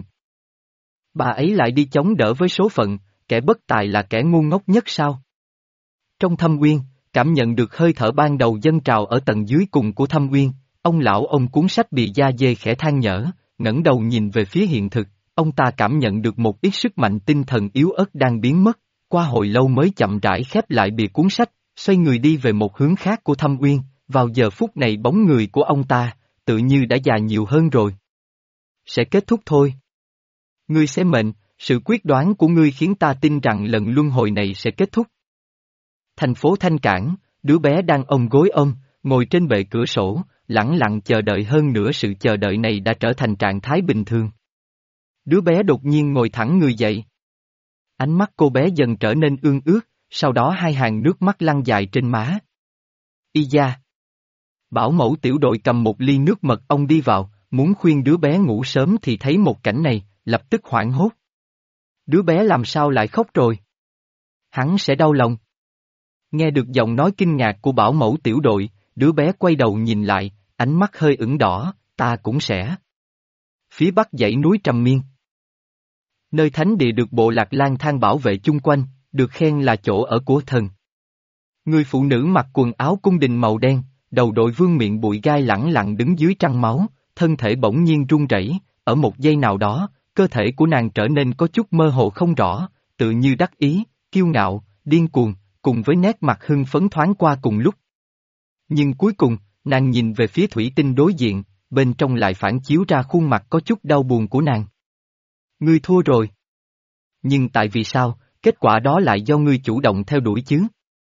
S1: Bà ấy lại đi chống đỡ với số phận, kẻ bất tài là kẻ ngu ngốc nhất sao? Trong thâm uyên, cảm nhận được hơi thở ban đầu dâng trào ở tầng dưới cùng của thâm uyên, ông lão ôm cuốn sách bì da dê khẽ than nhở, ngẩng đầu nhìn về phía hiện thực, ông ta cảm nhận được một ít sức mạnh tinh thần yếu ớt đang biến mất, qua hồi lâu mới chậm rãi khép lại bìa cuốn sách, xoay người đi về một hướng khác của thâm uyên, vào giờ phút này bóng người của ông ta, tự như đã già nhiều hơn rồi. Sẽ kết thúc thôi. Ngươi sẽ mệnh, sự quyết đoán của ngươi khiến ta tin rằng lần luân hồi này sẽ kết thúc. Thành phố Thanh Cảng, đứa bé đang ôm gối ôm, ngồi trên bệ cửa sổ, lẳng lặng chờ đợi hơn nữa sự chờ đợi này đã trở thành trạng thái bình thường. Đứa bé đột nhiên ngồi thẳng người dậy. Ánh mắt cô bé dần trở nên ương ướt, sau đó hai hàng nước mắt lăn dài trên má. Y da! Bảo mẫu tiểu đội cầm một ly nước mật ong đi vào, muốn khuyên đứa bé ngủ sớm thì thấy một cảnh này, lập tức hoảng hốt. Đứa bé làm sao lại khóc rồi? Hắn sẽ đau lòng. Nghe được giọng nói kinh ngạc của bảo mẫu tiểu đội, đứa bé quay đầu nhìn lại, ánh mắt hơi ửng đỏ, ta cũng sẽ. Phía bắc dãy núi Trầm Miên. Nơi thánh địa được bộ lạc lang thang bảo vệ chung quanh, được khen là chỗ ở của thần. Người phụ nữ mặc quần áo cung đình màu đen, đầu đội vương miệng bụi gai lẳng lặng đứng dưới trăng máu, thân thể bỗng nhiên run rẩy, ở một giây nào đó, cơ thể của nàng trở nên có chút mơ hồ không rõ, tự như đắc ý, kiêu ngạo, điên cuồng, cùng với nét mặt hưng phấn thoáng qua cùng lúc. Nhưng cuối cùng, nàng nhìn về phía thủy tinh đối diện, bên trong lại phản chiếu ra khuôn mặt có chút đau buồn của nàng. Ngươi thua rồi. Nhưng tại vì sao, kết quả đó lại do ngươi chủ động theo đuổi chứ?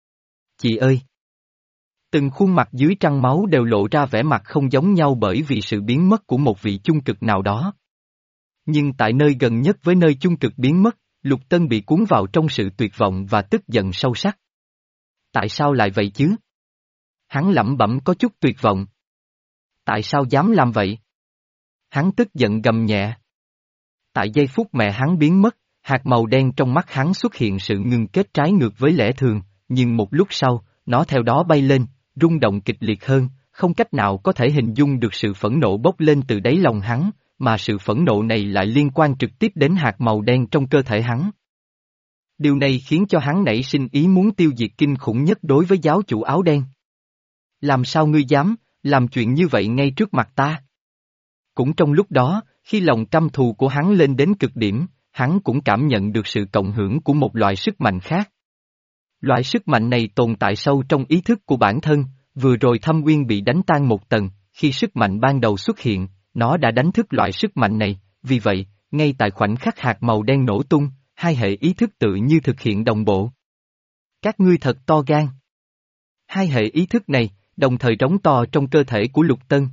S1: Chị ơi! Từng khuôn mặt dưới trăng máu đều lộ ra vẻ mặt không giống nhau bởi vì sự biến mất của một vị chung cực nào đó. Nhưng tại nơi gần nhất với nơi chung cực biến mất, Lục Tân bị cuốn vào trong sự tuyệt vọng và tức giận sâu sắc. Tại sao lại vậy chứ? Hắn lẩm bẩm có chút tuyệt vọng. Tại sao dám làm vậy? Hắn tức giận gầm nhẹ. Tại giây phút mẹ hắn biến mất, hạt màu đen trong mắt hắn xuất hiện sự ngưng kết trái ngược với lẽ thường, nhưng một lúc sau, nó theo đó bay lên, rung động kịch liệt hơn, không cách nào có thể hình dung được sự phẫn nộ bốc lên từ đáy lòng hắn, mà sự phẫn nộ này lại liên quan trực tiếp đến hạt màu đen trong cơ thể hắn. Điều này khiến cho hắn nảy sinh ý muốn tiêu diệt kinh khủng nhất đối với giáo chủ áo đen. Làm sao ngươi dám, làm chuyện như vậy ngay trước mặt ta? Cũng trong lúc đó, khi lòng căm thù của hắn lên đến cực điểm, hắn cũng cảm nhận được sự cộng hưởng của một loại sức mạnh khác. Loại sức mạnh này tồn tại sâu trong ý thức của bản thân, vừa rồi Thâm Uyên bị đánh tan một tầng, khi sức mạnh ban đầu xuất hiện, nó đã đánh thức loại sức mạnh này, vì vậy, ngay tại khoảnh khắc hạt màu đen nổ tung, hai hệ ý thức tự như thực hiện đồng bộ. Các ngươi thật to gan. Hai hệ ý thức này, đồng thời trống to trong cơ thể của Lục Tân.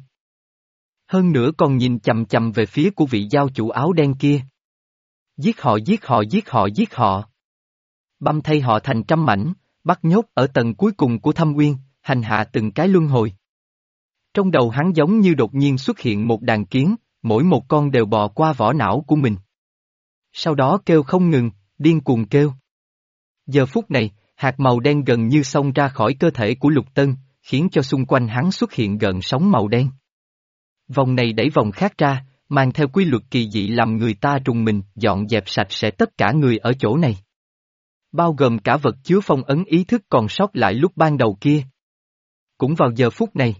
S1: Hơn nữa còn nhìn chầm chầm về phía của vị giáo chủ áo đen kia. Giết họ giết họ giết họ giết họ. Băm thay họ thành trăm mảnh, bắt nhốt ở tầng cuối cùng của Thâm Uyên, hành hạ từng cái luân hồi. Trong đầu hắn giống như đột nhiên xuất hiện một đàn kiến, mỗi một con đều bò qua vỏ não của mình. Sau đó kêu không ngừng, điên cuồng kêu. Giờ phút này, hạt màu đen gần như xông ra khỏi cơ thể của Lục Tân, khiến cho xung quanh hắn xuất hiện gợn sóng màu đen. Vòng này đẩy vòng khác ra, mang theo quy luật kỳ dị làm người ta trùng mình, dọn dẹp sạch sẽ tất cả người ở chỗ này. Bao gồm cả vật chứa phong ấn ý thức còn sót lại lúc ban đầu kia. Cũng vào giờ phút này,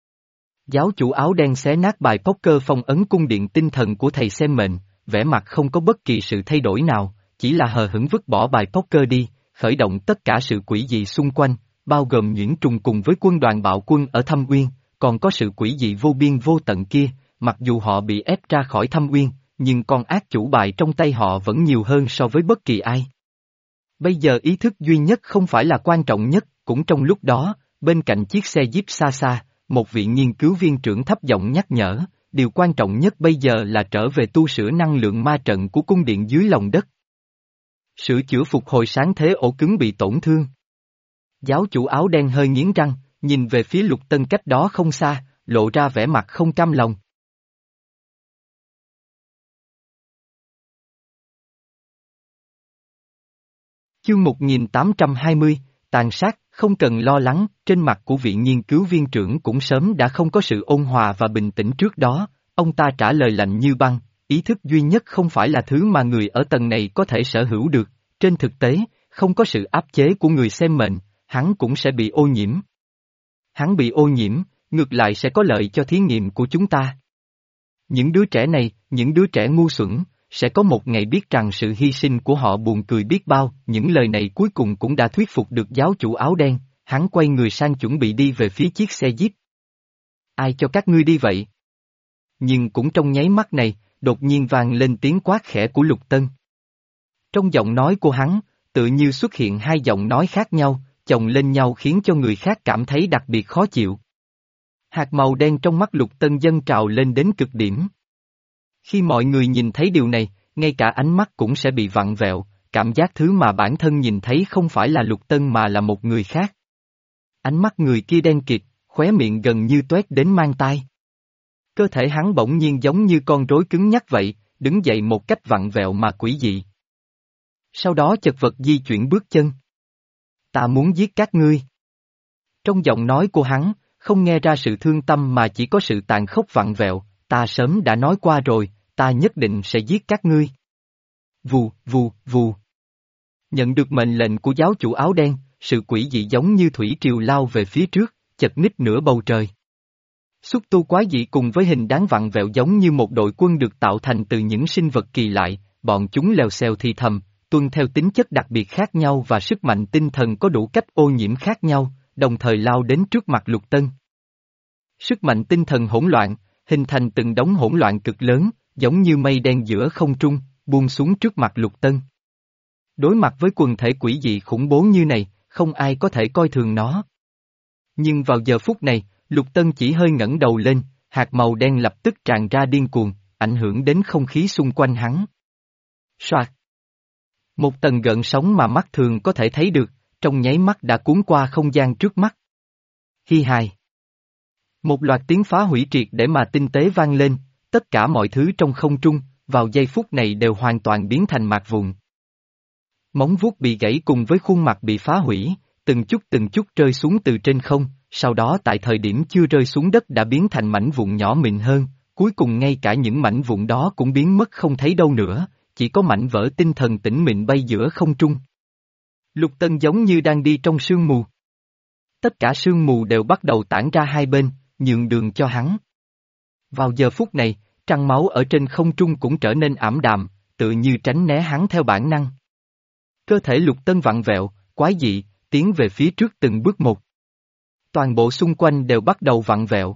S1: giáo chủ áo đen xé nát bài poker phong ấn cung điện tinh thần của thầy xem mệnh, vẻ mặt không có bất kỳ sự thay đổi nào, chỉ là hờ hững vứt bỏ bài poker đi, khởi động tất cả sự quỷ dị xung quanh, bao gồm Nguyễn Trùng cùng với quân đoàn bạo quân ở Thâm Uyên, còn có sự quỷ dị vô biên vô tận kia, mặc dù họ bị ép ra khỏi Thâm Uyên, nhưng con ác chủ bài trong tay họ vẫn nhiều hơn so với bất kỳ ai. Bây giờ ý thức duy nhất không phải là quan trọng nhất, cũng trong lúc đó, bên cạnh chiếc xe jeep xa xa, một vị nghiên cứu viên trưởng thấp giọng nhắc nhở, điều quan trọng nhất bây giờ là trở về tu sửa năng lượng ma trận của cung điện dưới lòng đất. Sửa chữa phục hồi sáng thế ổ cứng bị tổn thương. Giáo chủ áo đen hơi nghiến răng, nhìn về phía Lục Tân cách đó không xa, lộ ra vẻ mặt không cam lòng. Chương một nghìn tám trăm hai mươi, tàn sát, không cần lo lắng, trên mặt của vị nghiên cứu viên trưởng cũng sớm đã không có sự ôn hòa và bình tĩnh trước đó, ông ta trả lời lạnh như băng, ý thức duy nhất không phải là thứ mà người ở tầng này có thể sở hữu được, trên thực tế, không có sự áp chế của người xem mệnh, hắn cũng sẽ bị ô nhiễm. Hắn bị ô nhiễm, ngược lại sẽ có lợi cho thí nghiệm của chúng ta. Những đứa trẻ này, những đứa trẻ ngu xuẩn, sẽ có một ngày biết rằng sự hy sinh của họ buồn cười biết bao, những lời này cuối cùng cũng đã thuyết phục được giáo chủ áo đen, hắn quay người sang chuẩn bị đi về phía chiếc xe jeep. Ai cho các ngươi đi vậy? Nhưng cũng trong nháy mắt này, đột nhiên vang lên tiếng quát khẽ của Lục Tân. Trong giọng nói của hắn, tự như xuất hiện hai giọng nói khác nhau, chồng lên nhau khiến cho người khác cảm thấy đặc biệt khó chịu. Hạt màu đen trong mắt Lục Tân dâng trào lên đến cực điểm. Khi mọi người nhìn thấy điều này, ngay cả ánh mắt cũng sẽ bị vặn vẹo, cảm giác thứ mà bản thân nhìn thấy không phải là Lục Tân mà là một người khác. Ánh mắt người kia đen kịt, khóe miệng gần như toét đến mang tai. Cơ thể hắn bỗng nhiên giống như con rối cứng nhắc vậy, đứng dậy một cách vặn vẹo mà quỷ dị. Sau đó chật vật di chuyển bước chân. Ta muốn giết các ngươi. Trong giọng nói của hắn, không nghe ra sự thương tâm mà chỉ có sự tàn khốc vặn vẹo, ta sớm đã nói qua rồi, ta nhất định sẽ giết các ngươi. Vù, vù, vù. Nhận được mệnh lệnh của giáo chủ áo đen, sự quỷ dị giống như thủy triều lao về phía trước, chật ních nửa bầu trời. Xúc tu quái dị cùng với hình dáng vặn vẹo giống như một đội quân được tạo thành từ những sinh vật kỳ lạ, bọn chúng lèo xèo thì thầm, tuân theo tính chất đặc biệt khác nhau và sức mạnh tinh thần có đủ cách ô nhiễm khác nhau, đồng thời lao đến trước mặt Lục Tân. Sức mạnh tinh thần hỗn loạn, hình thành từng đống hỗn loạn cực lớn, giống như mây đen giữa không trung, buông xuống trước mặt Lục Tân. Đối mặt với quần thể quỷ dị khủng bố như này, không ai có thể coi thường nó. Nhưng vào giờ phút này, Lục Tân chỉ hơi ngẩng đầu lên, hạt màu đen lập tức tràn ra điên cuồng, ảnh hưởng đến không khí xung quanh hắn. Soạt! Một tầng gợn sóng mà mắt thường có thể thấy được, trong nháy mắt đã cuốn qua không gian trước mắt. Hi hài! Một loạt tiếng phá hủy triệt để mà tinh tế vang lên, tất cả mọi thứ trong không trung, vào giây phút này đều hoàn toàn biến thành mạt vụn. Móng vuốt bị gãy cùng với khuôn mặt bị phá hủy, từng chút từng chút rơi xuống từ trên không, sau đó tại thời điểm chưa rơi xuống đất đã biến thành mảnh vụn nhỏ mịn hơn, cuối cùng ngay cả những mảnh vụn đó cũng biến mất không thấy đâu nữa, chỉ có mảnh vỡ tinh thần tĩnh mịn bay giữa không trung. Lục Tân giống như đang đi trong sương mù. Tất cả sương mù đều bắt đầu tản ra hai bên, nhường đường cho hắn. Vào giờ phút này, trăng máu ở trên không trung cũng trở nên ảm đạm, tự như tránh né hắn theo bản năng. Cơ thể Lục Tân vặn vẹo, quái dị, tiến về phía trước từng bước một. Toàn bộ xung quanh đều bắt đầu vặn vẹo.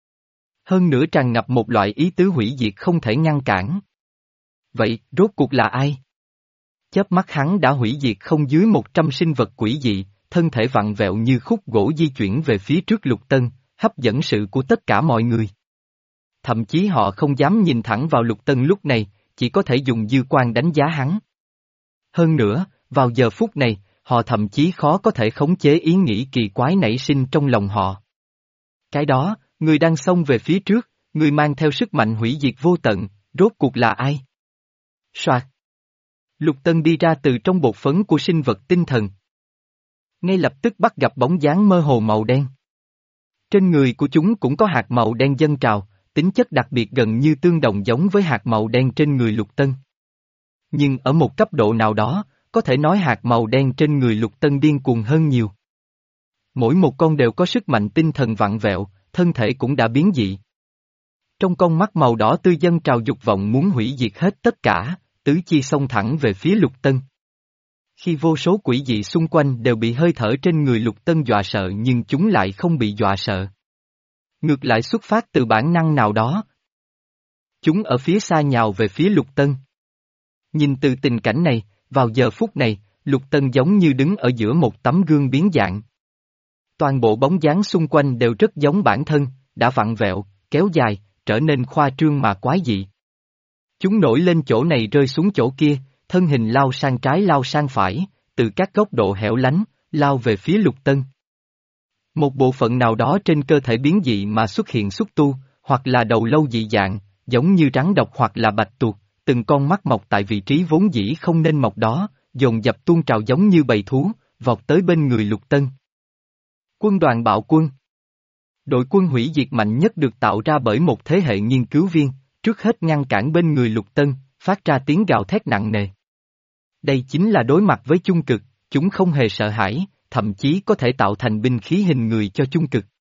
S1: Hơn nữa tràn ngập một loại ý tứ hủy diệt không thể ngăn cản. Vậy, rốt cuộc là ai? Chớp mắt hắn đã hủy diệt không dưới một trăm sinh vật quỷ dị, thân thể vặn vẹo như khúc gỗ di chuyển về phía trước Lục Tân, hấp dẫn sự của tất cả mọi người. Thậm chí họ không dám nhìn thẳng vào Lục Tân lúc này, chỉ có thể dùng dư quan đánh giá hắn. Hơn nữa, vào giờ phút này, họ thậm chí khó có thể khống chế ý nghĩ kỳ quái nảy sinh trong lòng họ. Cái đó, người đang xông về phía trước, người mang theo sức mạnh hủy diệt vô tận, rốt cuộc là ai? Soạt! Lục Tân đi ra từ trong bột phấn của sinh vật tinh thần. Ngay lập tức bắt gặp bóng dáng mơ hồ màu đen. Trên người của chúng cũng có hạt màu đen dâng trào, tính chất đặc biệt gần như tương đồng giống với hạt màu đen trên người Lục Tân. Nhưng ở một cấp độ nào đó, có thể nói hạt màu đen trên người Lục Tân điên cuồng hơn nhiều. Mỗi một con đều có sức mạnh tinh thần vặn vẹo, thân thể cũng đã biến dị. Trong con mắt màu đỏ tươi dâng trào dục vọng muốn hủy diệt hết tất cả, tứ chi xông thẳng về phía Lục Tân. Khi vô số quỷ dị xung quanh đều bị hơi thở trên người Lục Tân dọa sợ nhưng chúng lại không bị dọa sợ. Ngược lại xuất phát từ bản năng nào đó. Chúng ở phía xa nhào về phía Lục Tân. Nhìn từ tình cảnh này, vào giờ phút này, Lục Tân giống như đứng ở giữa một tấm gương biến dạng. Toàn bộ bóng dáng xung quanh đều rất giống bản thân, đã vặn vẹo, kéo dài, trở nên khoa trương mà quái dị. Chúng nổi lên chỗ này rơi xuống chỗ kia, thân hình lao sang trái lao sang phải, từ các góc độ hẻo lánh, lao về phía Lục Tân. Một bộ phận nào đó trên cơ thể biến dị mà xuất hiện xúc tu, hoặc là đầu lâu dị dạng, giống như rắn độc hoặc là bạch tuộc, từng con mắt mọc tại vị trí vốn dĩ không nên mọc đó, dồn dập tuôn trào giống như bầy thú, vọt tới bên người Lục Tân. Quân đoàn bạo quân. Đội quân hủy diệt mạnh nhất được tạo ra bởi một thế hệ nghiên cứu viên, trước hết ngăn cản bên người Lục Tân, phát ra tiếng gào thét nặng nề. Đây chính là đối mặt với chung cực, chúng không hề sợ hãi, thậm chí có thể tạo thành binh khí hình người cho chung cực.